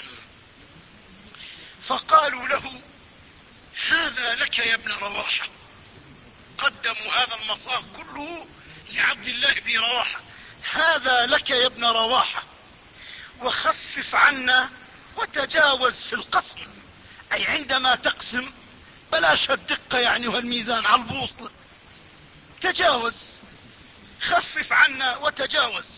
فقالوا له هذا لك يا ابن رواحة، قدموا هذا المصاغ كله لعبد الله بن رواحة، هذا لك يا ابن رواحة وخفف عنا وتجاوز في القسم، أي عندما تقسم بلاش الدقة يعني والميزان على البوصلة، تجاوز خفف عنا وتجاوز.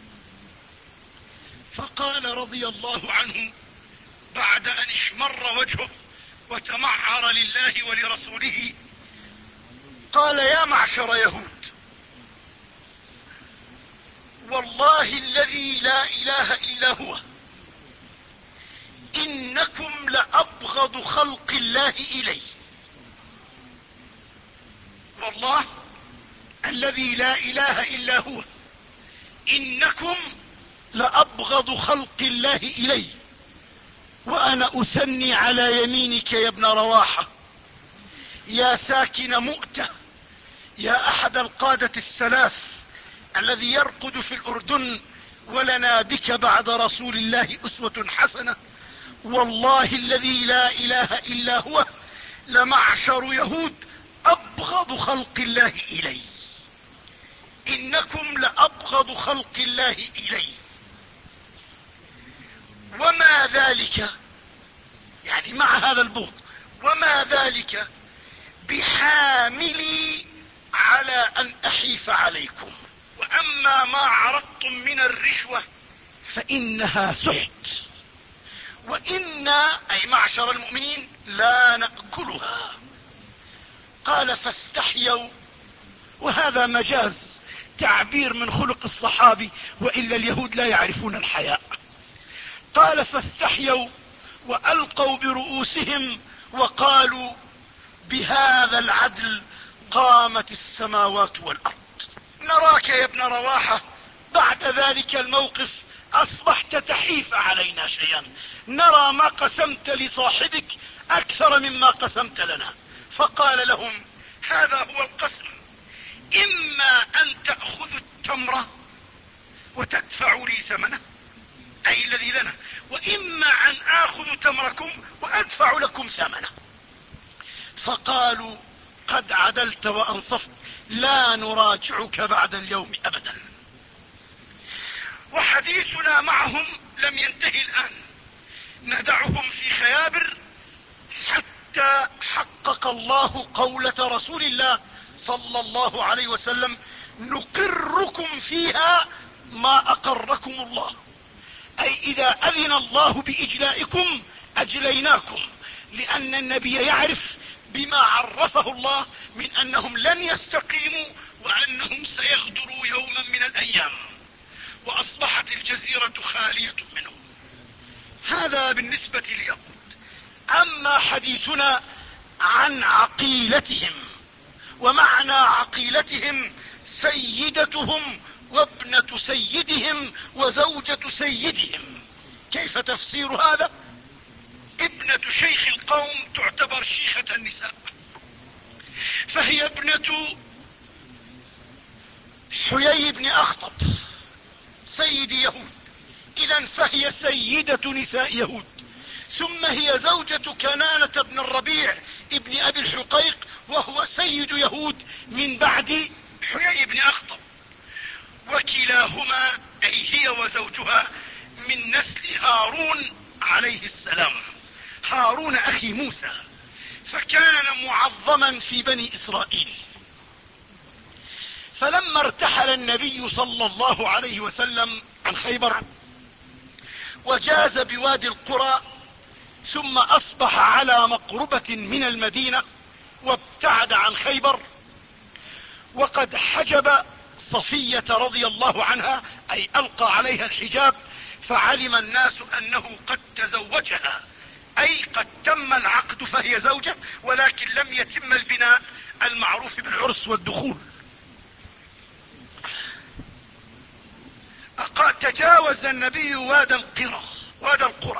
فقال رضي الله عنه بعد أن احمر وجهه وتمعر لله ولرسوله، قال يا معشر يهود والله الذي لا إله إلا هو إنكم لأبغض خلق الله إلي، والله الذي لا إله إلا هو إنكم لأبغض خلق الله إلي، وأنا أثني على يمينك يا ابن رواحة يا ساكن مؤتة، يا أحد القادة الثلاث الذي يرقد في الأردن، ولنا بك بعد رسول الله أسوة حسنة، والله الذي لا إله إلا هو لمعشر يهود أبغض خلق الله إلي، إنكم لأبغض خلق الله إلي، وما ذلك يعني مع هذا البغض، وما ذلك بحاملي على أن أحيف عليكم، وأما ما عرضتم من الرشوة فإنها سحت، وإنا أي معشر المؤمنين لا نأكلها. قال فاستحيوا، وهذا مجاز تعبير من خلق الصحابي، وإلا اليهود لا يعرفون الحياء. قال فاستحيوا وألقوا برؤوسهم وقالوا بهذا العدل قامت السماوات والأرض. نراك يا ابن رواحة بعد ذلك الموقف أصبحت تحيف علينا شيئا، نرى ما قسمت لصاحبك أكثر مما قسمت لنا. فقال لهم هذا هو القسم، إما أن تأخذوا التمر وتدفعوا لي ثمنه أي الذي لنا، وإما أن آخذ تمركم وأدفع لكم ثمنه. فقالوا قد عدلت وأنصفت، لا نراجعك بعد اليوم أبدا. وحديثنا معهم لم ينتهي الآن، ندعهم في خيابر حتى حقق الله قولة رسول الله صلى الله عليه وسلم: نقركم فيها ما أقركم الله، أي إذا أذن الله بإجلائكم أجليناكم، لأن النبي يعرف بما عرفه الله من أنهم لن يستقيموا وأنهم سيغدروا يوما من الأيام، وأصبحت الجزيرة خالية منهم. هذا بالنسبة ليهود. أما حديثنا عن عقيلتهم، ومعنى عقيلتهم سيدتهم وابنة سيدهم وزوجة سيدهم. كيف تفسير هذا؟ ابنة شيخ القوم تعتبر شيخة النساء، فهي ابنة حيي بن أخطب سيد يهود، إذن فهي سيدة نساء يهود. ثم هي زوجة كنانة بن الربيع ابن أبي الحقيق، وهو سيد يهود من بعد حيي بن أخطب. وكلاهما أي هي وزوجها من نسل هارون عليه السلام، هارون أخي موسى، فكان معظما في بني إسرائيل. فلما ارتحل النبي صلى الله عليه وسلم عن خيبر وجاز بوادي القرى، ثم أصبح على مقربة من المدينة وابتعد عن خيبر، وقد حجب صفية رضي الله عنها، أي ألقى عليها الحجاب، فعلم الناس أنه قد تزوجها، أي قد تم العقد فهي زوجة، ولكن لم يتم البناء المعروف بالعرس والدخول. تجاوز النبي واد القرى واد القرى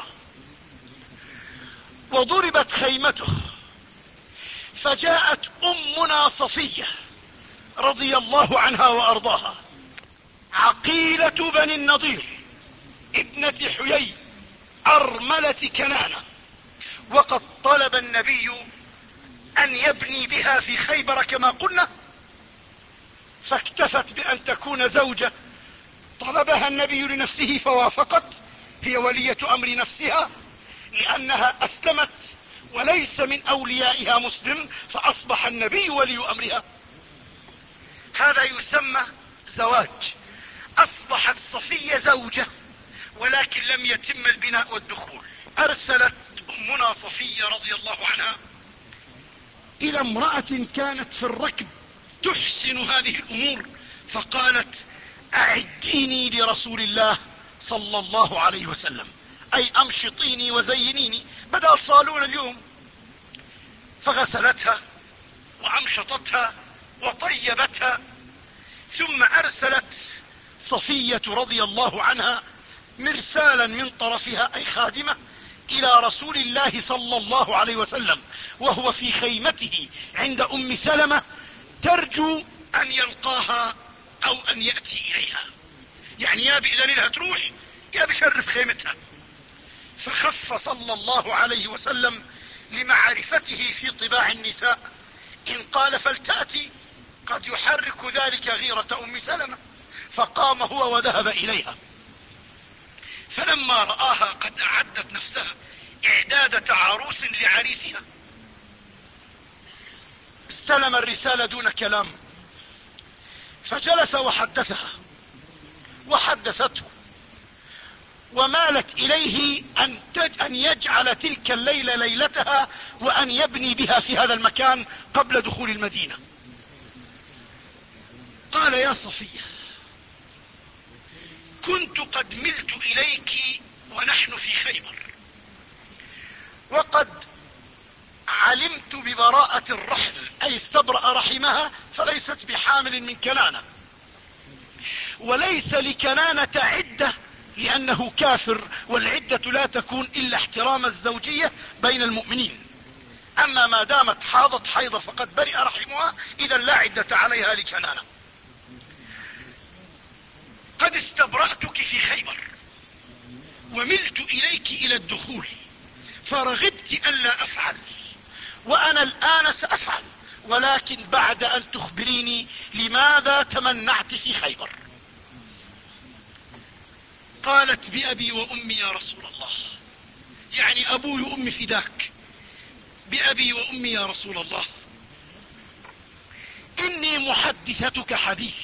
وضربت خيمته، فجاءت أمنا صفية رضي الله عنها وأرضاها، عقيلة بني النضير ابنة حيي أرملة كنانة، وقد طلب النبي أن يبني بها في خيبر كما قلنا، فاكتفت بأن تكون زوجة. طلبها النبي لنفسه فوافقت، هي ولية أمر نفسها لأنها أسلمت وليس من أوليائها مسلم، فأصبح النبي ولي أمرها. هذا يسمى زواج. أصبحت صفية زوجة ولكن لم يتم البناء والدخول. أرسلت أمنا صفية رضي الله عنها إلى امرأة كانت في الركب تحسن هذه الأمور، فقالت: أعديني لرسول الله صلى الله عليه وسلم، أي أمشطيني وزينيني بدل الصالون اليوم. فغسلتها وأمشطتها وطيبتها، ثم أرسلت صفية رضي الله عنها مرسالا من طرفها أي خادمة إلى رسول الله صلى الله عليه وسلم، وهو في خيمته عند أم سلمة، ترجو أن يلقاها أو أن يأتي إليها، يعني يا بإذن لها تروح يا بشرف خيمتها. فخف صلى الله عليه وسلم لمعرفته في طباع النساء، إن قال فلتأتي قد يحرك ذلك غيرة أم سلمة، فقام هو وذهب إليها. فلما رآها قد أعدت نفسها إعدادة عروس لعريسها، استلم الرسالة دون كلام، فجلس وحدثها وحدثته، ومالت إليه أن, تج أن يجعل تلك الليلة ليلتها وأن يبني بها في هذا المكان قبل دخول المدينة. قال: يا صفية، كنت قد ملت إليك ونحن في خيبر، وقد علمت ببراءة الرحم، أي استبرأ رحمها فليست بحامل من كنانة، وليس لكنانة عدة لأنه كافر، والعدة لا تكون إلا احترام الزوجية بين المؤمنين. أما ما دامت حاضت حيضة فقد برئ رحمها، إذا لا عدة عليها لكنانة. قد استبرأتك في خيبر وملت إليك إلى الدخول، فرغبت ألا أفعل، وأنا الآن سأفعل، ولكن بعد ان تخبريني لماذا تمنعت في خيبر. قالت بأبي وأمي يا رسول الله، يعني أبوي وأمي فداك، بأبي وأمي يا رسول الله، إني محدثتك حديث،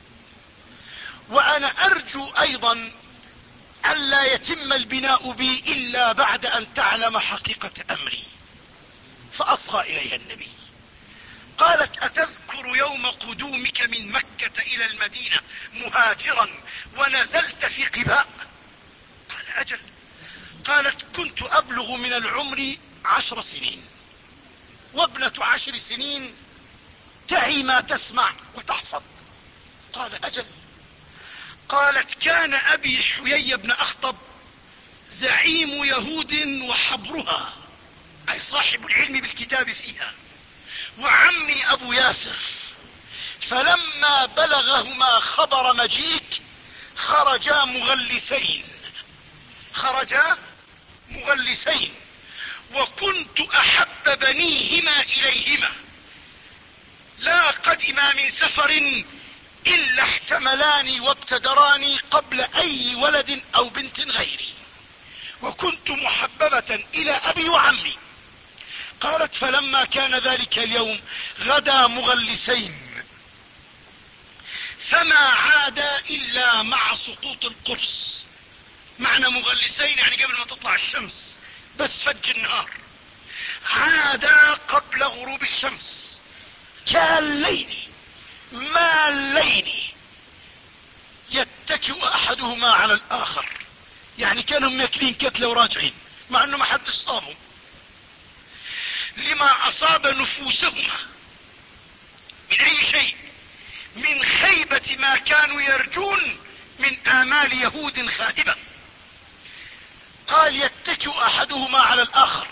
وأنا أرجو أيضا ألا يتم البناء بي إلا بعد أن تعلم حقيقة أمري. فأصغى إليها النبي. قالت أتذكر يوم قدومك من مكة إلى المدينة مهاجرا ونزلت في قباء؟ قال أجل. قالت كنت أبلغ من العمر عشر سنين، وابنة عشر سنين تعي ما تسمع وتحفظ. قال أجل. قالت كان أبي حيي بن أخطب زعيم يهود وحبرها، أي صاحب العلم بالكتاب فيها، وعمي أبو ياسر، فلما بلغهما خبر مجيئك خرجا مغلسين خرجا مغلسين وكنت أحب بنيهما إليهما، لا قدما من سفر إلا احتملاني وابتدراني قبل أي ولد أو بنت غيري، وكنت محببة إلى أبي وعمي. قالت فلما كان ذلك اليوم غدا مغلسين فما عادا إلا مع سقوط القرص. معنى مغلسين يعني قبل ما تطلع الشمس، بس فج النهار. عادا قبل غروب الشمس كالليل مالين يتكئ أحدهما على الآخر، يعني كانوا ماكلين كتلة وراجعين مع أنه ما حدش صابهم، لما أصاب نفوسهما من أي شيء من خيبة ما كانوا يرجون من آمال يهود خائبة. قال يتكئ أحدهما على الآخر،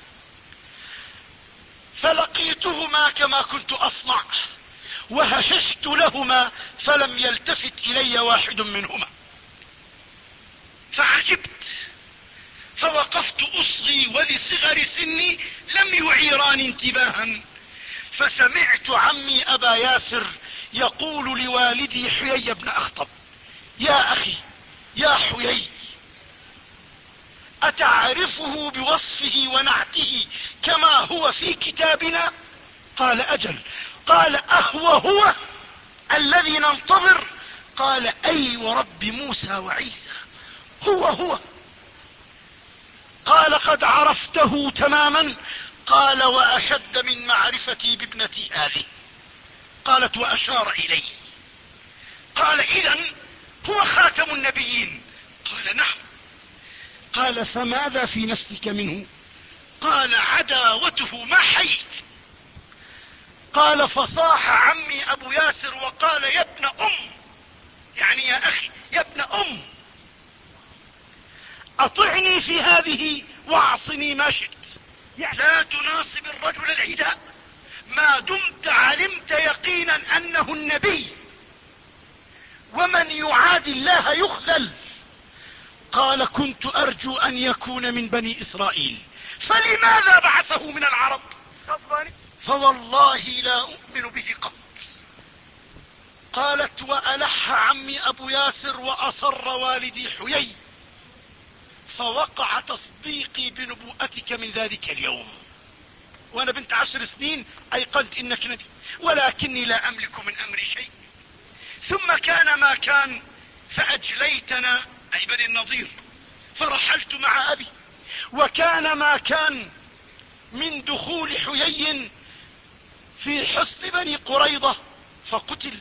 فلقيتهما كما كنت أصنع وهششت لهما فلم يلتفت إلي واحد منهما، فعجبت فوقفت أصغي ولصغر سني لم يعيراني انتباها، فسمعت عمي أبا ياسر يقول لوالدي حيي بن أخطب يا أخي يا حيي أتعرفه بوصفه ونعته كما هو في كتابنا؟ قال أجل. قال أهو هو الذي ننتظر؟ قال أي ورب موسى وعيسى هو هو. قال قد عرفته تماما؟ قال وأشد من معرفتي بابنتي هذه. قالت وأشار إليه. قال إذن هو خاتم النبيين؟ قال نعم. قال فماذا في نفسك منه؟ قال عداوته ما حيت. قال فصاح عمي أبو ياسر وقال يا ابن أم، يعني يا أخي يا ابن أم، أطعني في هذه واعصني ما شئت، لا تناصب الرجل العداء ما دمت علمت يقينا أنه النبي، ومن يعادي الله يخذل. قال كنت أرجو أن يكون من بني إسرائيل، فلماذا بعثه من العرب؟ فوالله لا أؤمن به قط. قالت وألح عمي أبو ياسر وأصر والدي حيي، فوقع تصديقي بنبوءتك من ذلك اليوم، وأنا بنت عشر سنين أيقنت إنك نبي، ولكني لا أملك من أمري شيء. ثم كان ما كان فأجليتنا أي بني النضير، فرحلت مع أبي، وكان ما كان من دخول حيي في حصن بني قريظة فقتل.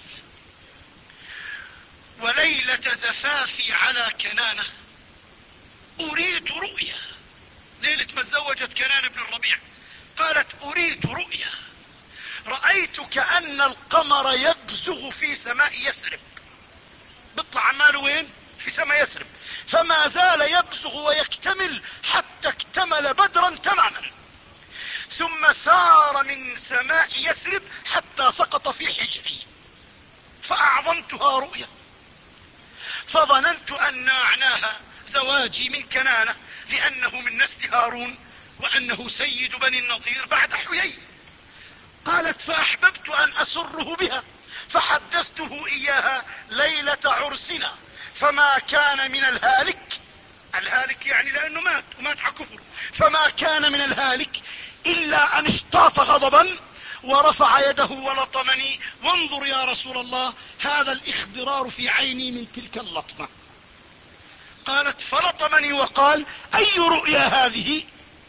وليلة زفافي على كنانة أريد رؤيا، ليلة ما تزوجت كنانة بن الربيع، قالت أريد رؤيا، رأيت كأن القمر يبزغ في سماء يثرب، بيطلع عماله وين؟ في سماء يثرب، فما زال يبزغ ويكتمل حتى اكتمل بدرا تماما، ثم سار من سماء يثرب حتى سقط في حجري، فأعظمتها رؤيا، فظننت أن معناها زواجي من كنانة لأنه من نسل هارون وأنه سيد بني النضير بعد حيي. قالت فأحببت أن أسره بها فحدثته إياها ليلة عرسنا، فما كان من الهالك، الهالك يعني لأنه مات ومات على كفر، فما كان من الهالك إلا أن اشتاط غضبا ورفع يده ولطمني، وانظر يا رسول الله هذا الاخضرار في عيني من تلك اللطمة. قالت فلطمني وقال أي رؤيا هذه؟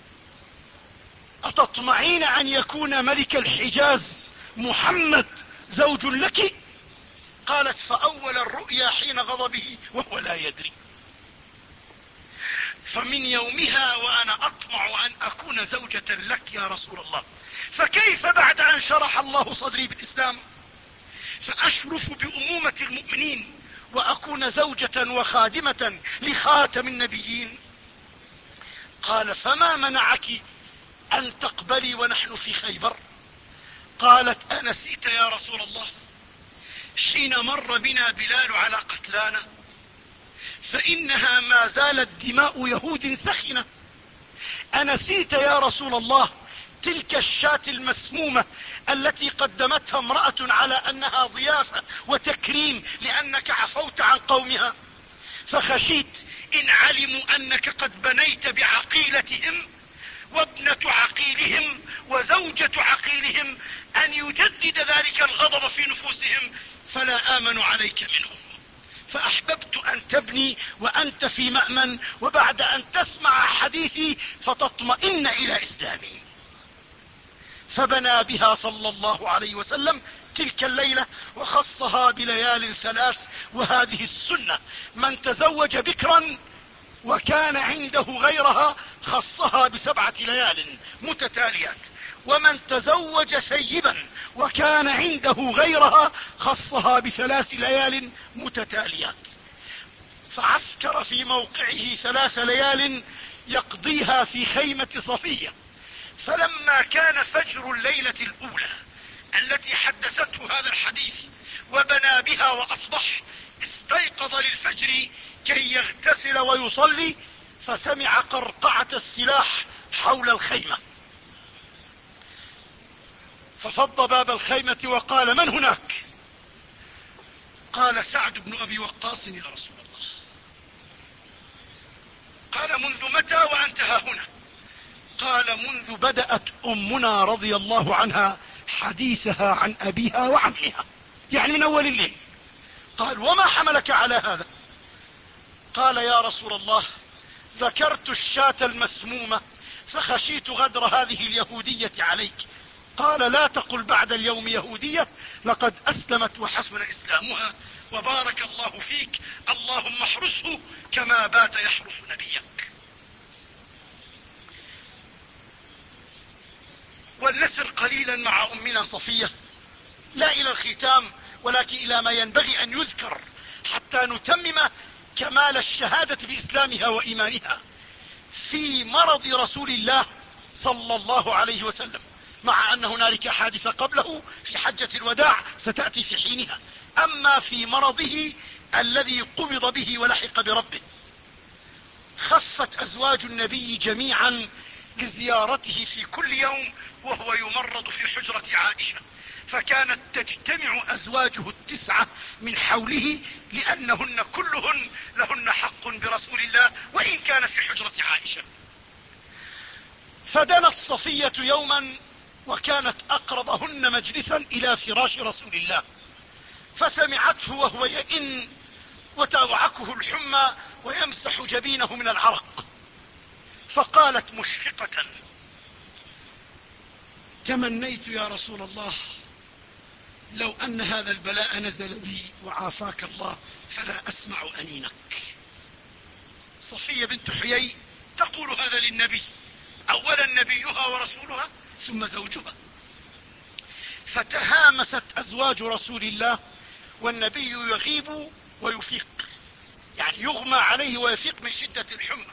أتطمعين أن يكون ملك الحجاز محمد زوج لك؟ قالت فأول الرؤيا حين غضبه وهو لا يدري. فمن يومها وأنا أطمع أن أكون زوجة لك يا رسول الله، فكيف بعد أن شرح الله صدري بالإسلام فأشرف بأمومة المؤمنين وأكون زوجة وخادمة لخاتم النبيين؟ قال فما منعك أن تقبلي ونحن في خيبر؟ قالت أنسيت يا رسول الله حين مر بنا بلال على قتلانا فإنها ما زالت دماء يهود سخنة؟ أنسيت يا رسول الله تلك الشاة المسمومة التي قدمتها امرأة على أنها ضيافة وتكريم لأنك عفوت عن قومها، فخشيت إن علموا أنك قد بنيت بعقيلتهم وابنة عقيلهم وزوجة عقيلهم أن يجدد ذلك الغضب في نفوسهم فلا آمن عليك منهم، فأحببت أن تبني وأنت في مأمن، وبعد أن تسمع حديثي فتطمئن إلى إسلامي. فبنى بها صلى الله عليه وسلم تلك الليلة وخصها بليال ثلاث، وهذه السنة من تزوج بكرا وكان عنده غيرها خصها بسبعة ليال متتاليات، ومن تزوج سيبا وكان عنده غيرها خصها بثلاث ليال متتاليات. فعسكر في موقعه ثلاث ليال يقضيها في خيمة صفية، فلما كان فجر الليلة الأولى التي حدثته هذا الحديث وبنى بها وأصبح، استيقظ للفجر كي يغتسل ويصلي، فسمع قرقعة السلاح حول الخيمة، ففض باب الخيمة وقال من هناك؟ قال سعد بن أبي وقاص يا رسول الله. قال منذ متى وأنت ها هنا؟ قال منذ بدأت أمنا رضي الله عنها حديثها عن أبيها وعمها، يعني من أول الليل. قال وما حملك على هذا؟ قال يا رسول الله ذكرت الشاة المسمومة فخشيت غدر هذه اليهودية عليك. قال لا تقل بعد اليوم يهودية، لقد أسلمت وحسن إسلامها وبارك الله فيك، اللهم احرسه كما بات يحرس نبيك. ولنسر قليلا مع أمنا صفية، لا إلى الختام ولكن إلى ما ينبغي أن يذكر حتى نتمم كمال الشهادة بإسلامها وإيمانها. في مرض رسول الله صلى الله عليه وسلم، مع أن هنالك حادثة قبله في حجة الوداع ستأتي في حينها، أما في مرضه الذي قبض به ولحق بربه، خفت أزواج النبي جميعا لزيارته في كل يوم وهو يمرض في حجرة عائشة، فكانت تجتمع أزواجه التسعة من حوله لأنهن كلهن لهن حق برسول الله وإن كان في حجرة عائشة. فدنت صفية يوما وكانت أقربهن مجلسا إلى فراش رسول الله، فسمعته وهو يئن وتوعكه الحمى ويمسح جبينه من العرق، فقالت مشفقة تمنيت يا رسول الله لو أن هذا البلاء نزل بي وعافاك الله فلا أسمع أنينك. صفية بنت حيي تقول هذا للنبي، أولا نبيها ورسولها ثم زوجها. فتهامست أزواج رسول الله والنبي يغيب ويفيق، يعني يغمى عليه ويفيق من شدة الحمى.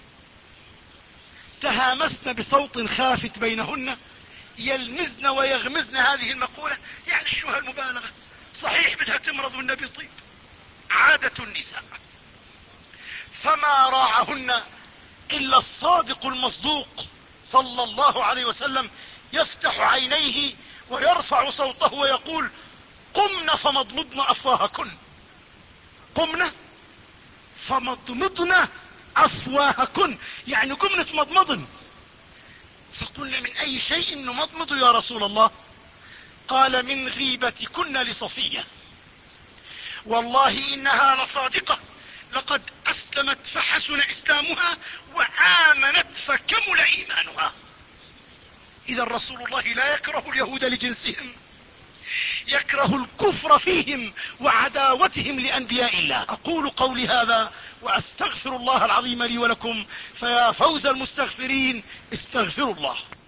تهامسن بصوت خافت بينهن يلمزن ويغمزن هذه المقولة، يعني شو هالمبالغة، صحيح بدها تمرض والنبي طيب، عادة النساء. فما راعهن إلا الصادق المصدوق صلى الله عليه وسلم يفتح عينيه ويرفع صوته ويقول قمن فمضمضن افواهكن، قمن فمضمضن افواهكن، يعني قمن تمضمضن. فقلنا من اي شيء نمضمض يا رسول الله؟ قال من غيبتكن لصفية، والله انها لصادقة، لقد اسلمت فحسن اسلامها وامنت فكمل ايمانها. اذا رسول الله لا يكره اليهود لجنسهم، يكره الكفر فيهم وعداوتهم لانبياء الله. اقول قولي هذا واستغفر الله العظيم لي ولكم، فيا فوز المستغفرين، استغفروا الله.